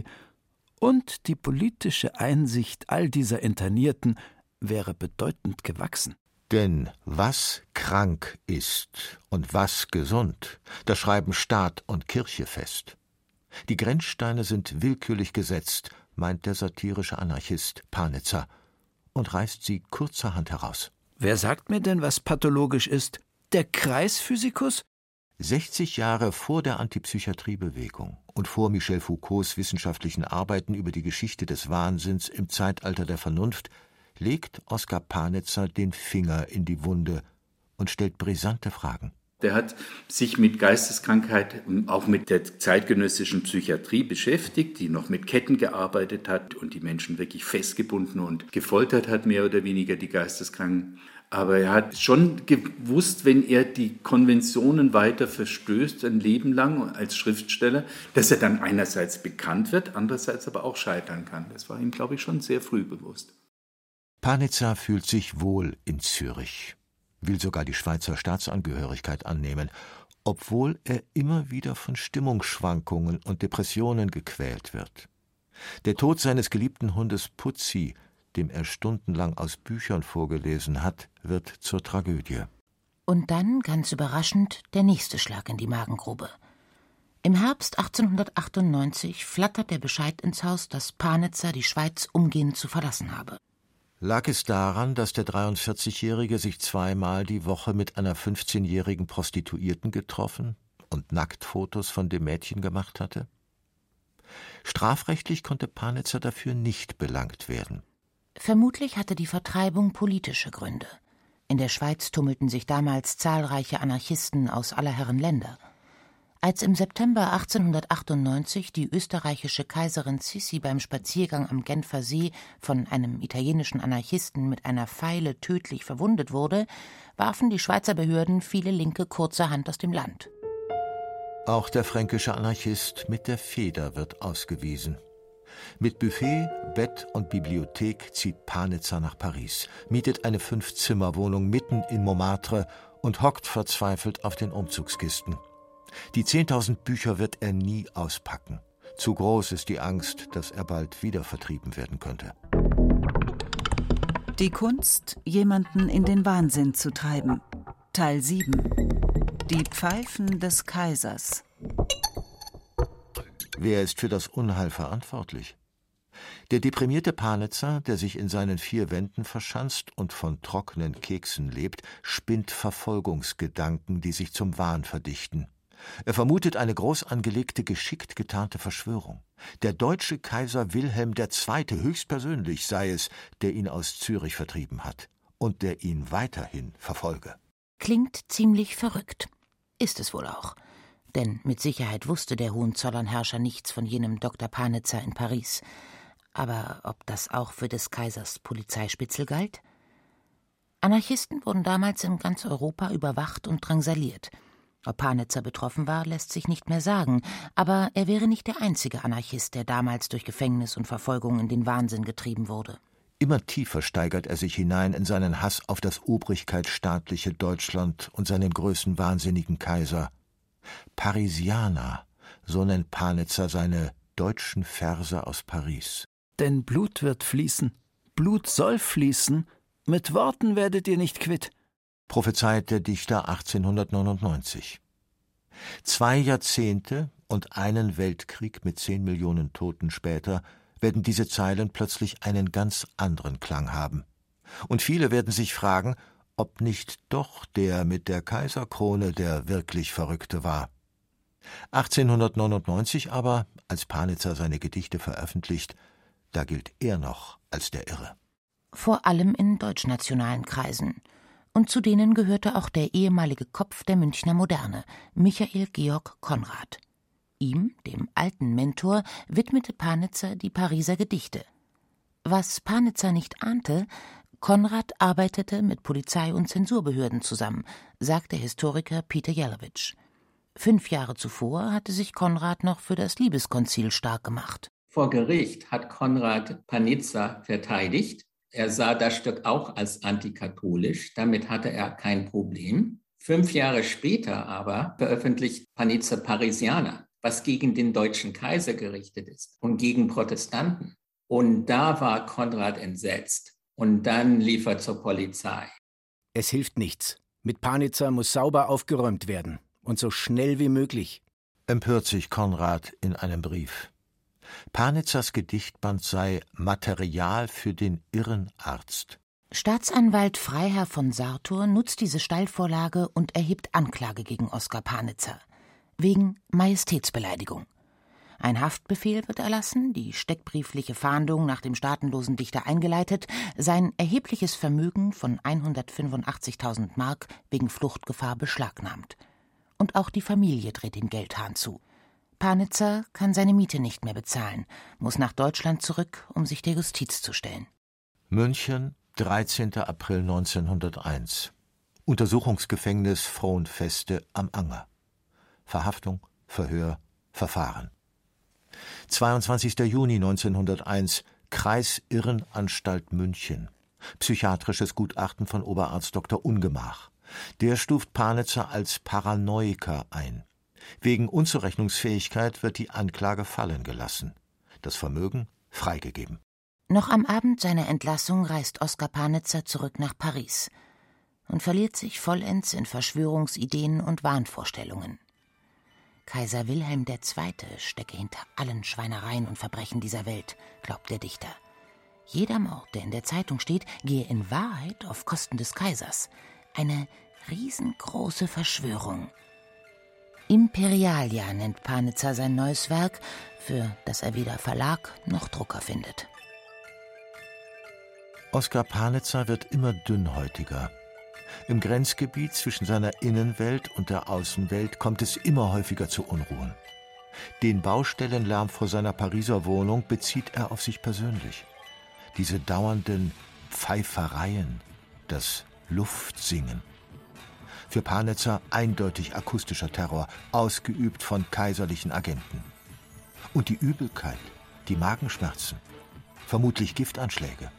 und die politische Einsicht all dieser Internierten wäre bedeutend gewachsen. Denn was krank ist und was gesund, das schreiben Staat und Kirche fest. Die Grenzsteine sind willkürlich gesetzt, meint der satirische Anarchist Panitzer und reißt sie kurzerhand heraus. Wer sagt mir denn, was pathologisch ist? Der Kreisphysikus? sechzig Jahre vor der Antipsychiatriebewegung und vor Michel Foucaults wissenschaftlichen Arbeiten über die Geschichte des Wahnsinns im Zeitalter der Vernunft legt Oskar Panitzer den Finger in die Wunde und stellt brisante Fragen. Der hat sich mit Geisteskrankheit und auch mit der zeitgenössischen Psychiatrie beschäftigt, die noch mit Ketten gearbeitet hat und die Menschen wirklich festgebunden und gefoltert hat, mehr oder weniger die Geisteskranken. Aber er hat schon gewusst, wenn er die Konventionen weiter verstößt, ein Leben lang als Schriftsteller, dass er dann einerseits bekannt wird, andererseits aber auch scheitern kann. Das war ihm, glaube ich, schon sehr früh bewusst. Panitzer fühlt sich wohl in Zürich, will sogar die Schweizer Staatsangehörigkeit annehmen, obwohl er immer wieder von Stimmungsschwankungen und Depressionen gequält wird. Der Tod seines geliebten Hundes Putzi, dem er stundenlang aus Büchern vorgelesen hat, wird zur Tragödie. Und dann, ganz überraschend, der nächste Schlag in die Magengrube. Im Herbst achtzehnhundertachtundneunzig flattert der Bescheid ins Haus, dass Panitzer die Schweiz umgehend zu verlassen habe. Lag es daran, dass der dreiundvierzigjährige sich zweimal die Woche mit einer fünfzehnjährigen Prostituierten getroffen und Nacktfotos von dem Mädchen gemacht hatte? Strafrechtlich konnte Panitzer dafür nicht belangt werden. Vermutlich hatte die Vertreibung politische Gründe. In der Schweiz tummelten sich damals zahlreiche Anarchisten aus aller Herren Länder. Als im September achtzehnhundertachtundneunzig die österreichische Kaiserin Sissi beim Spaziergang am Genfer See von einem italienischen Anarchisten mit einer Feile tödlich verwundet wurde, warfen die Schweizer Behörden viele Linke kurzerhand aus dem Land. Auch der fränkische Anarchist mit der Feder wird ausgewiesen. Mit Buffet, Bett und Bibliothek zieht Panitzer nach Paris, mietet eine Fünf-Zimmer-Wohnung mitten in Montmartre und hockt verzweifelt auf den Umzugskisten. Die zehntausend Bücher wird er nie auspacken. Zu groß ist die Angst, dass er bald wieder vertrieben werden könnte. Die Kunst, jemanden in den Wahnsinn zu treiben. Teil sieben. Die Pfeifen des Kaisers. Wer ist für das Unheil verantwortlich? Der deprimierte Panitzer, der sich in seinen vier Wänden verschanzt und von trockenen Keksen lebt, spinnt Verfolgungsgedanken, die sich zum Wahn verdichten. Er vermutet eine groß angelegte, geschickt getarnte Verschwörung. Der deutsche Kaiser Wilhelm der Zweite höchstpersönlich sei es, der ihn aus Zürich vertrieben hat und der ihn weiterhin verfolge. Klingt ziemlich verrückt. Ist es wohl auch. Denn mit Sicherheit wusste der Hohenzollernherrscher nichts von jenem Doktor Panitzer in Paris. Aber ob das auch für des Kaisers Polizeispitzel galt? Anarchisten wurden damals in ganz Europa überwacht und drangsaliert. Ob Panitzer betroffen war, lässt sich nicht mehr sagen, aber er wäre nicht der einzige Anarchist, der damals durch Gefängnis und Verfolgung in den Wahnsinn getrieben wurde. Immer tiefer steigert er sich hinein in seinen Hass auf das obrigkeitsstaatliche Deutschland und seinen größenwahnsinnigen Kaiser. Parisianer, so nennt Panitzer seine deutschen Verse aus Paris. Denn Blut wird fließen, Blut soll fließen, mit Worten werdet ihr nicht quitt, prophezeit der Dichter achtzehnhundertneunundneunzig. Zwei Jahrzehnte und einen Weltkrieg mit zehn Millionen Toten später werden diese Zeilen plötzlich einen ganz anderen Klang haben. Und viele werden sich fragen, ob nicht doch der mit der Kaiserkrone der wirklich Verrückte war. achtzehnhundertneunundneunzig aber, als Panitzer seine Gedichte veröffentlicht, da gilt er noch als der Irre. Vor allem in deutschnationalen Kreisen. Und zu denen gehörte auch der ehemalige Kopf der Münchner Moderne, Michael Georg Konrad. Ihm, dem alten Mentor, widmete Panitzer die Pariser Gedichte. Was Panitzer nicht ahnte, Konrad arbeitete mit Polizei- und Zensurbehörden zusammen, sagt der Historiker Peter Jelowitsch. Fünf Jahre zuvor hatte sich Konrad noch für das Liebeskonzil stark gemacht. Vor Gericht hat Konrad Panitzer verteidigt. Er sah das Stück auch als antikatholisch, damit hatte er kein Problem. Fünf Jahre später aber veröffentlicht Panitzer Parisianer, was gegen den deutschen Kaiser gerichtet ist und gegen Protestanten. Und da war Konrad entsetzt und dann lief er zur Polizei. Es hilft nichts. Mit Panitzer muss sauber aufgeräumt werden und so schnell wie möglich, empört sich Konrad in einem Brief. Panitzers Gedichtband sei Material für den irren Arzt. Staatsanwalt Freiherr von Sartor nutzt diese Steilvorlage und erhebt Anklage gegen Oskar Panitzer. Wegen Majestätsbeleidigung. Ein Haftbefehl wird erlassen, die steckbriefliche Fahndung nach dem staatenlosen Dichter eingeleitet, sein erhebliches Vermögen von hundertfünfundachtzigtausend Mark wegen Fluchtgefahr beschlagnahmt. Und auch die Familie dreht den Geldhahn zu. Panitzer kann seine Miete nicht mehr bezahlen, muss nach Deutschland zurück, um sich der Justiz zu stellen. München, dreizehnter April neunzehnhunderteins. Untersuchungsgefängnis Frohnfeste am Anger. Verhaftung, Verhör, Verfahren. zweiundzwanzigster Juni neunzehnhunderteins. Kreisirrenanstalt München. Psychiatrisches Gutachten von Oberarzt Doktor Ungemach. Der stuft Panitzer als Paranoiker ein. Wegen Unzurechnungsfähigkeit wird die Anklage fallen gelassen. Das Vermögen freigegeben. Noch am Abend seiner Entlassung reist Oskar Panitzer zurück nach Paris und verliert sich vollends in Verschwörungsideen und Wahnvorstellungen. Kaiser Wilhelm der Zweite stecke hinter allen Schweinereien und Verbrechen dieser Welt, glaubt der Dichter. Jeder Mord, der in der Zeitung steht, gehe in Wahrheit auf Kosten des Kaisers. Eine riesengroße Verschwörung. Imperialia nennt Panitzer sein neues Werk, für das er weder Verlag noch Drucker findet. Oskar Panitzer wird immer dünnhäutiger. Im Grenzgebiet zwischen seiner Innenwelt und der Außenwelt kommt es immer häufiger zu Unruhen. Den Baustellenlärm vor seiner Pariser Wohnung bezieht er auf sich persönlich. Diese dauernden Pfeifereien, das Luftsingen. Für Panitzer eindeutig akustischer Terror, ausgeübt von kaiserlichen Agenten. Und die Übelkeit, die Magenschmerzen, vermutlich Giftanschläge.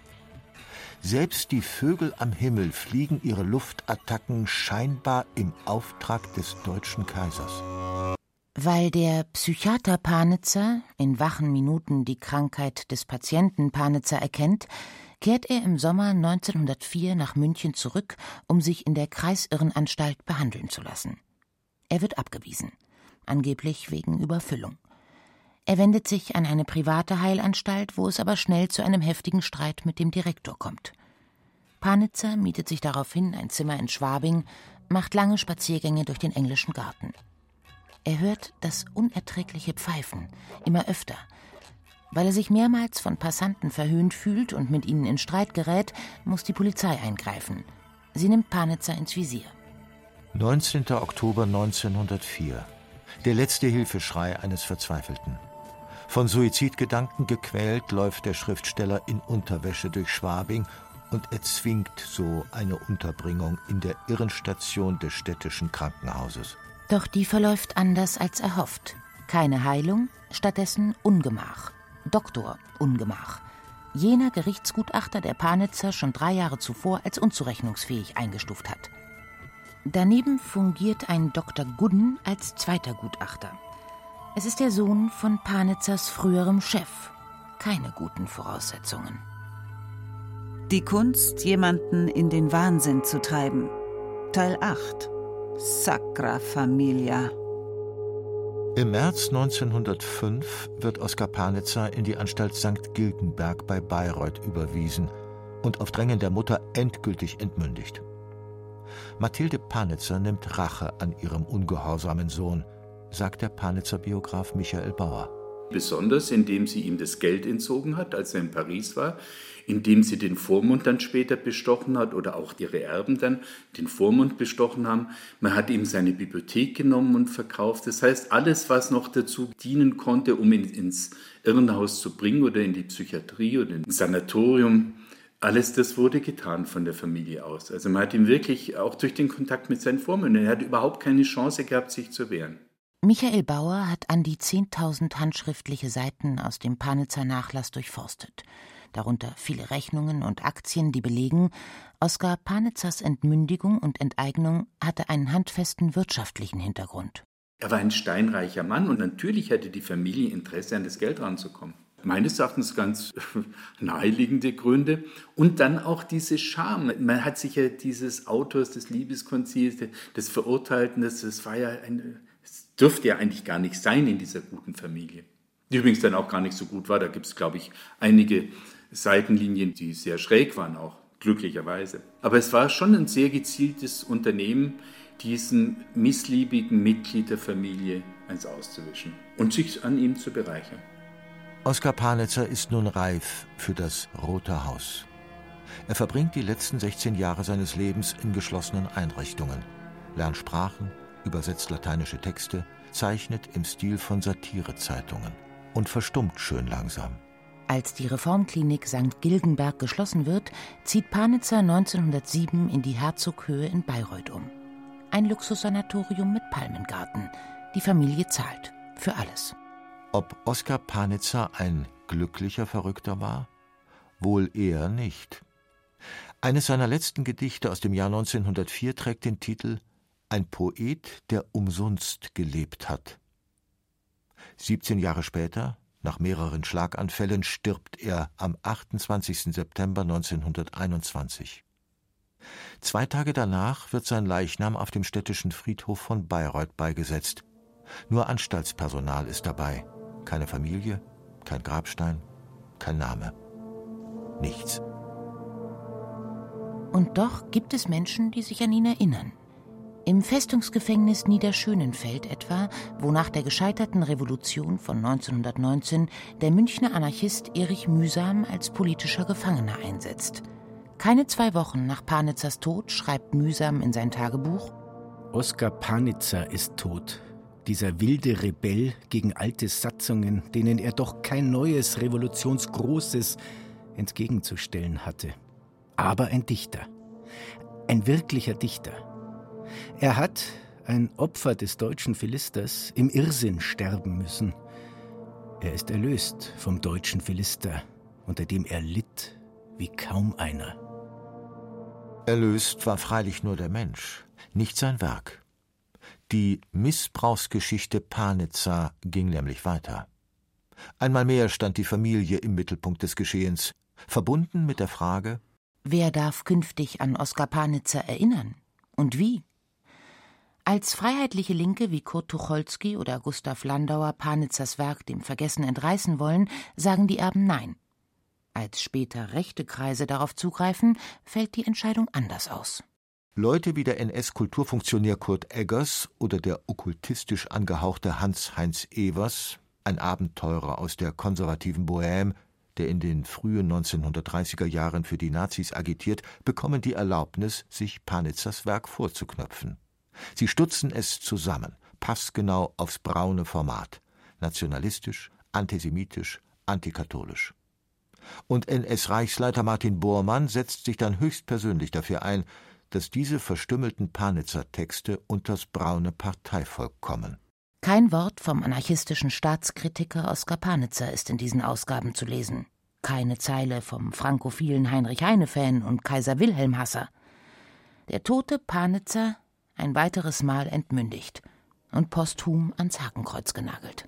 Selbst die Vögel am Himmel fliegen ihre Luftattacken scheinbar im Auftrag des deutschen Kaisers. Weil der Psychiater Panitzer in wachen Minuten die Krankheit des Patienten Panitzer erkennt, kehrt er im Sommer neunzehnhundertvier nach München zurück, um sich in der Kreisirrenanstalt behandeln zu lassen. Er wird abgewiesen, angeblich wegen Überfüllung. Er wendet sich an eine private Heilanstalt, wo es aber schnell zu einem heftigen Streit mit dem Direktor kommt. Panitzer mietet sich daraufhin ein Zimmer in Schwabing, macht lange Spaziergänge durch den englischen Garten. Er hört das unerträgliche Pfeifen, immer öfter. Weil er sich mehrmals von Passanten verhöhnt fühlt und mit ihnen in Streit gerät, muss die Polizei eingreifen. Sie nimmt Panitzer ins Visier. neunzehnter Oktober neunzehnhundertvier. Der letzte Hilfeschrei eines Verzweifelten. Von Suizidgedanken gequält läuft der Schriftsteller in Unterwäsche durch Schwabing und erzwingt so eine Unterbringung in der Irrenstation des städtischen Krankenhauses. Doch die verläuft anders als erhofft. Keine Heilung, stattdessen Ungemach. Doktor Ungemach. Jener Gerichtsgutachter, der Panitzer schon drei Jahre zuvor als unzurechnungsfähig eingestuft hat. Daneben fungiert ein Doktor Gudden als zweiter Gutachter. Es ist der Sohn von Panitzers früherem Chef. Keine guten Voraussetzungen. Die Kunst, jemanden in den Wahnsinn zu treiben. Teil acht. Sacra Familia. Im März neunzehnhundertfünf wird Oskar Panitzer in die Anstalt Sankt Gilgenberg bei Bayreuth überwiesen und auf Drängen der Mutter endgültig entmündigt. Mathilde Panitzer nimmt Rache an ihrem ungehorsamen Sohn, sagt der Panitzer-Biograf Michael Bauer. Besonders, indem sie ihm das Geld entzogen hat, als er in Paris war, indem sie den Vormund dann später bestochen hat oder auch ihre Erben dann den Vormund bestochen haben. Man hat ihm seine Bibliothek genommen und verkauft. Das heißt, alles, was noch dazu dienen konnte, um ihn ins Irrenhaus zu bringen oder in die Psychiatrie oder ins Sanatorium, alles das wurde getan von der Familie aus. Also man hat ihm wirklich auch durch den Kontakt mit seinen Vormündern, er hat überhaupt keine Chance gehabt, sich zu wehren. Michael Bauer hat an die zehntausend handschriftliche Seiten aus dem Panitzer-Nachlass durchforstet. Darunter viele Rechnungen und Aktien, die belegen, Oskar Panitzers Entmündigung und Enteignung hatte einen handfesten wirtschaftlichen Hintergrund. Er war ein steinreicher Mann und natürlich hatte die Familie Interesse, an das Geld ranzukommen. Meines Erachtens ganz naheliegende Gründe. Und dann auch diese Scham. Man hat sich ja dieses Autors des Liebeskonzils, des Verurteilten, das, das war ja ein... Das dürfte ja eigentlich gar nicht sein in dieser guten Familie. Die übrigens dann auch gar nicht so gut war. Da gibt es, glaube ich, einige Seitenlinien, die sehr schräg waren auch, glücklicherweise. Aber es war schon ein sehr gezieltes Unternehmen, diesen missliebigen Mitglied der Familie eins auszuwischen und sich an ihm zu bereichern. Oskar Panitzer ist nun reif für das Rote Haus. Er verbringt die letzten sechzehn Jahre seines Lebens in geschlossenen Einrichtungen, lernt Sprachen, übersetzt lateinische Texte, zeichnet im Stil von Satirezeitungen und verstummt schön langsam. Als die Reformklinik Sankt Gilgenberg geschlossen wird, zieht Panitzer neunzehnhundertsieben in die Herzoghöhe in Bayreuth um. Ein Luxussanatorium mit Palmengarten. Die Familie zahlt für alles. Ob Oskar Panitzer ein glücklicher Verrückter war? Wohl eher nicht. Eines seiner letzten Gedichte aus dem Jahr neunzehnhundertvier trägt den Titel »Ein Poet, der umsonst gelebt hat«. siebzehn Jahre später, Nach mehreren Schlaganfällen stirbt er am achtundzwanzigsten September neunzehnhunderteinundzwanzig. Zwei Tage danach wird sein Leichnam auf dem städtischen Friedhof von Bayreuth beigesetzt. Nur Anstaltspersonal ist dabei. Keine Familie, kein Grabstein, kein Name. Nichts. Und doch gibt es Menschen, die sich an ihn erinnern. Im Festungsgefängnis Niederschönenfeld etwa, wo nach der gescheiterten Revolution von neunzehnhundertneunzehn der Münchner Anarchist Erich Mühsam als politischer Gefangener einsetzt. Keine zwei Wochen nach Panitzers Tod schreibt Mühsam in sein Tagebuch: Oskar Panitzer ist tot. Dieser wilde Rebell gegen alte Satzungen, denen er doch kein neues, revolutionsgroßes entgegenzustellen hatte. Aber ein Dichter. Ein wirklicher Dichter. Er hat, ein Opfer des deutschen Philisters, im Irrsinn sterben müssen. Er ist erlöst vom deutschen Philister, unter dem er litt wie kaum einer. Erlöst war freilich nur der Mensch, nicht sein Werk. Die Missbrauchsgeschichte Panitzer ging nämlich weiter. Einmal mehr stand die Familie im Mittelpunkt des Geschehens, verbunden mit der Frage: Wer darf künftig an Oskar Panitzer erinnern? Und wie? Als freiheitliche Linke wie Kurt Tucholsky oder Gustav Landauer Panitzers Werk dem Vergessen entreißen wollen, sagen die Erben Nein. Als später rechte Kreise darauf zugreifen, fällt die Entscheidung anders aus. Leute wie der N S-Kulturfunktionär Kurt Eggers oder der okkultistisch angehauchte Hans-Heinz Evers, ein Abenteurer aus der konservativen Bohème, der in den frühen neunzehnhundertdreißiger Jahren für die Nazis agitiert, bekommen die Erlaubnis, sich Panitzers Werk vorzuknöpfen. Sie stutzen es zusammen, passgenau aufs braune Format, nationalistisch, antisemitisch, antikatholisch. Und N S-Reichsleiter Martin Bormann setzt sich dann höchstpersönlich dafür ein, dass diese verstümmelten Panitzer-Texte unters braune Parteivolk kommen. Kein Wort vom anarchistischen Staatskritiker Oskar Panitzer ist in diesen Ausgaben zu lesen. Keine Zeile vom frankophilen Heinrich-Heine-Fan und Kaiser-Wilhelm-Hasser. Der tote Panitzer ein weiteres Mal entmündigt und posthum ans Hakenkreuz genagelt.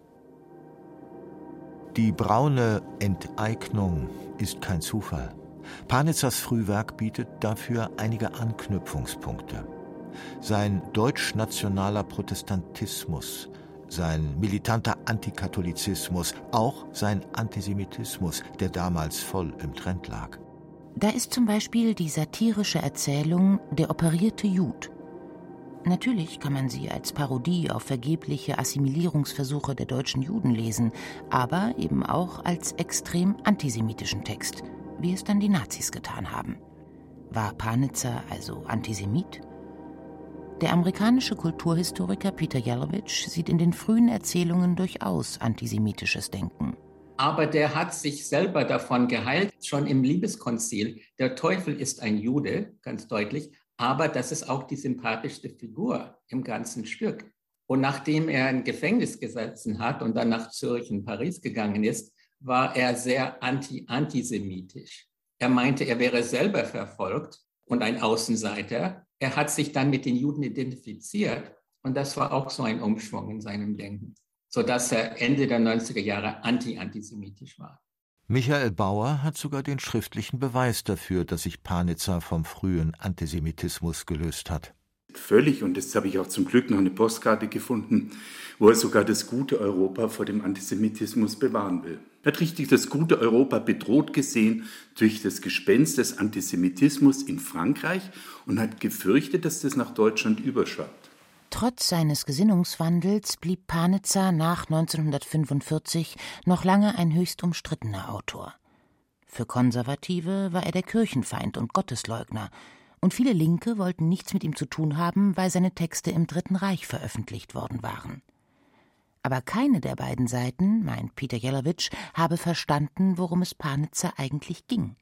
Die braune Enteignung ist kein Zufall. Panitzers Frühwerk bietet dafür einige Anknüpfungspunkte. Sein deutsch-nationaler Protestantismus, sein militanter Antikatholizismus, auch sein Antisemitismus, der damals voll im Trend lag. Da ist zum Beispiel die satirische Erzählung Der operierte Jud. Natürlich kann man sie als Parodie auf vergebliche Assimilierungsversuche der deutschen Juden lesen, aber eben auch als extrem antisemitischen Text, wie es dann die Nazis getan haben. War Panitzer also Antisemit? Der amerikanische Kulturhistoriker Peter Yelowitsch sieht in den frühen Erzählungen durchaus antisemitisches Denken. Aber der hat sich selber davon geheilt, schon im Liebeskonzil. Der Teufel ist ein Jude, ganz deutlich, aber das ist auch die sympathischste Figur im ganzen Stück. Und nachdem er ein Gefängnis gesessen hat und dann nach Zürich und Paris gegangen ist, war er sehr anti-antisemitisch. Er meinte, er wäre selber verfolgt und ein Außenseiter. Er hat sich dann mit den Juden identifiziert und das war auch so ein Umschwung in seinem Denken, sodass er Ende der neunziger Jahre anti-antisemitisch war. Michael Bauer hat sogar den schriftlichen Beweis dafür, dass sich Panitzer vom frühen Antisemitismus gelöst hat. Völlig, und jetzt habe ich auch zum Glück noch eine Postkarte gefunden, wo er sogar das gute Europa vor dem Antisemitismus bewahren will. Er hat richtig das gute Europa bedroht gesehen durch das Gespenst des Antisemitismus in Frankreich und hat gefürchtet, dass das nach Deutschland überschwappt. Trotz seines Gesinnungswandels blieb Panitzer nach neunzehnhundertfünfundvierzig noch lange ein höchst umstrittener Autor. Für Konservative war er der Kirchenfeind und Gottesleugner, und viele Linke wollten nichts mit ihm zu tun haben, weil seine Texte im Dritten Reich veröffentlicht worden waren. Aber keine der beiden Seiten, meint Peter Yelowitsch, habe verstanden, worum es Panitzer eigentlich ging.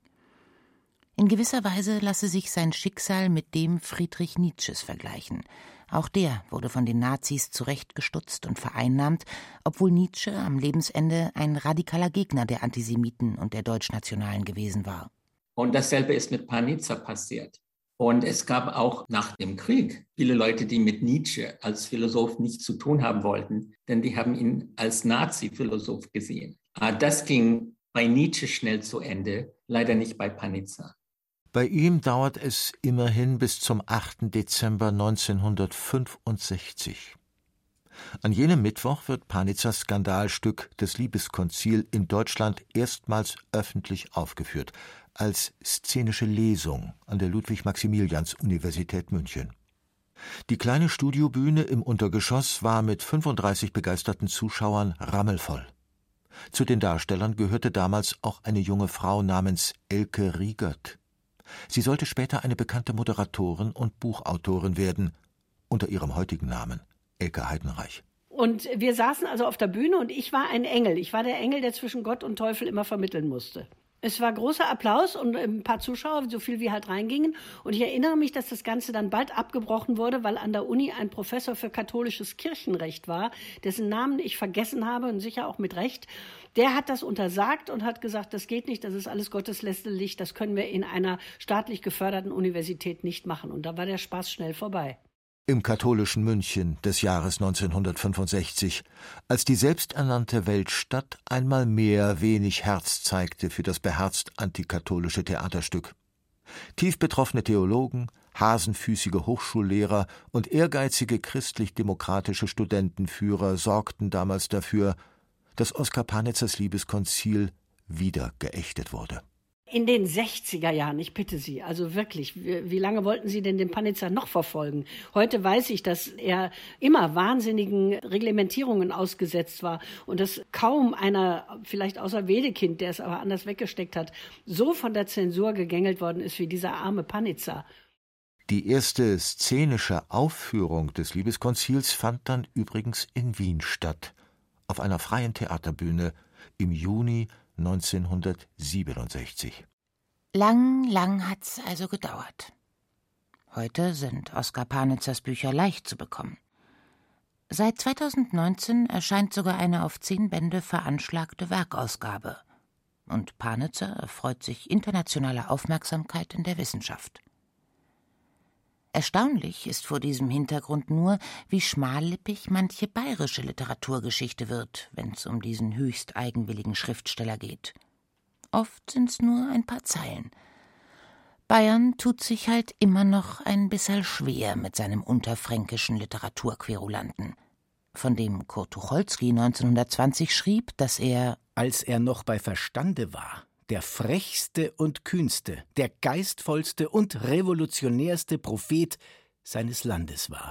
In gewisser Weise lasse sich sein Schicksal mit dem Friedrich Nietzsches vergleichen. Auch der wurde von den Nazis zurechtgestutzt und vereinnahmt, obwohl Nietzsche am Lebensende ein radikaler Gegner der Antisemiten und der Deutschnationalen gewesen war. Und dasselbe ist mit Panitzer passiert. Und es gab auch nach dem Krieg viele Leute, die mit Nietzsche als Philosoph nichts zu tun haben wollten, denn die haben ihn als Nazi-Philosoph gesehen. Das ging bei Nietzsche schnell zu Ende, leider nicht bei Panizza. Bei ihm dauert es immerhin bis zum achten Dezember neunzehnhundertfünfundsechzig. An jenem Mittwoch wird Panizzas Skandalstück Das Liebeskonzil in Deutschland erstmals öffentlich aufgeführt, als szenische Lesung an der Ludwig-Maximilians-Universität München. Die kleine Studiobühne im Untergeschoss war mit fünfunddreißig begeisterten Zuschauern rammelvoll. Zu den Darstellern gehörte damals auch eine junge Frau namens Elke Riegert. Sie sollte später eine bekannte Moderatorin und Buchautorin werden, unter ihrem heutigen Namen, Elke Heidenreich. Und wir saßen also auf der Bühne und ich war ein Engel. Ich war der Engel, der zwischen Gott und Teufel immer vermitteln musste. Es war großer Applaus und ein paar Zuschauer, so viel wie halt reingingen. Und ich erinnere mich, dass das Ganze dann bald abgebrochen wurde, weil an der Uni ein Professor für katholisches Kirchenrecht war, dessen Namen ich vergessen habe und sicher auch mit Recht. Der hat das untersagt und hat gesagt, das geht nicht, das ist alles gotteslästerlich, das können wir in einer staatlich geförderten Universität nicht machen. Und da war der Spaß schnell vorbei. Im katholischen München des Jahres neunzehnhundertfünfundsechzig, als die selbsternannte Weltstadt einmal mehr wenig Herz zeigte für das beherzt antikatholische Theaterstück. Tief betroffene Theologen, hasenfüßige Hochschullehrer und ehrgeizige christlich-demokratische Studentenführer sorgten damals dafür, dass Oskar Panizzas Liebeskonzil wieder geächtet wurde. In den sechziger Jahren, ich bitte Sie, also wirklich, wie, wie lange wollten Sie denn den Panizza noch verfolgen? Heute weiß ich, dass er immer wahnsinnigen Reglementierungen ausgesetzt war und dass kaum einer, vielleicht außer Wedekind, der es aber anders weggesteckt hat, so von der Zensur gegängelt worden ist wie dieser arme Panizza. Die erste szenische Aufführung des Liebeskonzils fand dann übrigens in Wien statt, auf einer freien Theaterbühne im Juni neunzehnhundertsiebenundsechzig. Lang, lang hat's also gedauert. Heute sind Oskar Panizzas Bücher leicht zu bekommen. Seit zweitausendneunzehn erscheint sogar eine auf zehn Bände veranschlagte Werkausgabe. Und Panizza erfreut sich internationaler Aufmerksamkeit in der Wissenschaft. Erstaunlich ist vor diesem Hintergrund nur, wie schmallippig manche bayerische Literaturgeschichte wird, wenn es um diesen höchst eigenwilligen Schriftsteller geht. Oft sind's nur ein paar Zeilen. Bayern tut sich halt immer noch ein bisschen schwer mit seinem unterfränkischen Literaturquerulanten, von dem Kurt Tucholsky neunzehnhundertzwanzig schrieb, dass er, als er noch bei Verstande war, der frechste und kühnste, der geistvollste und revolutionärste Prophet seines Landes war.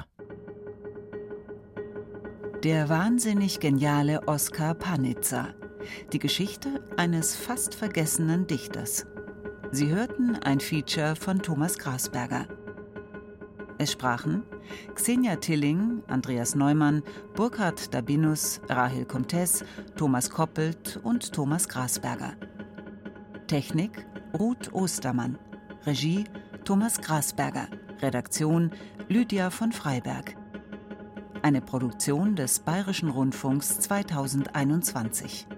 Der wahnsinnig geniale Oskar Panizza. Die Geschichte eines fast vergessenen Dichters. Sie hörten ein Feature von Thomas Grasberger. Es sprachen Xenia Tilling, Andreas Neumann, Burkhard Dabinus, Rahel Comtes, Thomas Koppelt und Thomas Grasberger. Technik Ruth Ostermann. Regie Thomas Grasberger. Redaktion Lydia von Freiberg. Eine Produktion des Bayerischen Rundfunks zweitausendeinundzwanzig.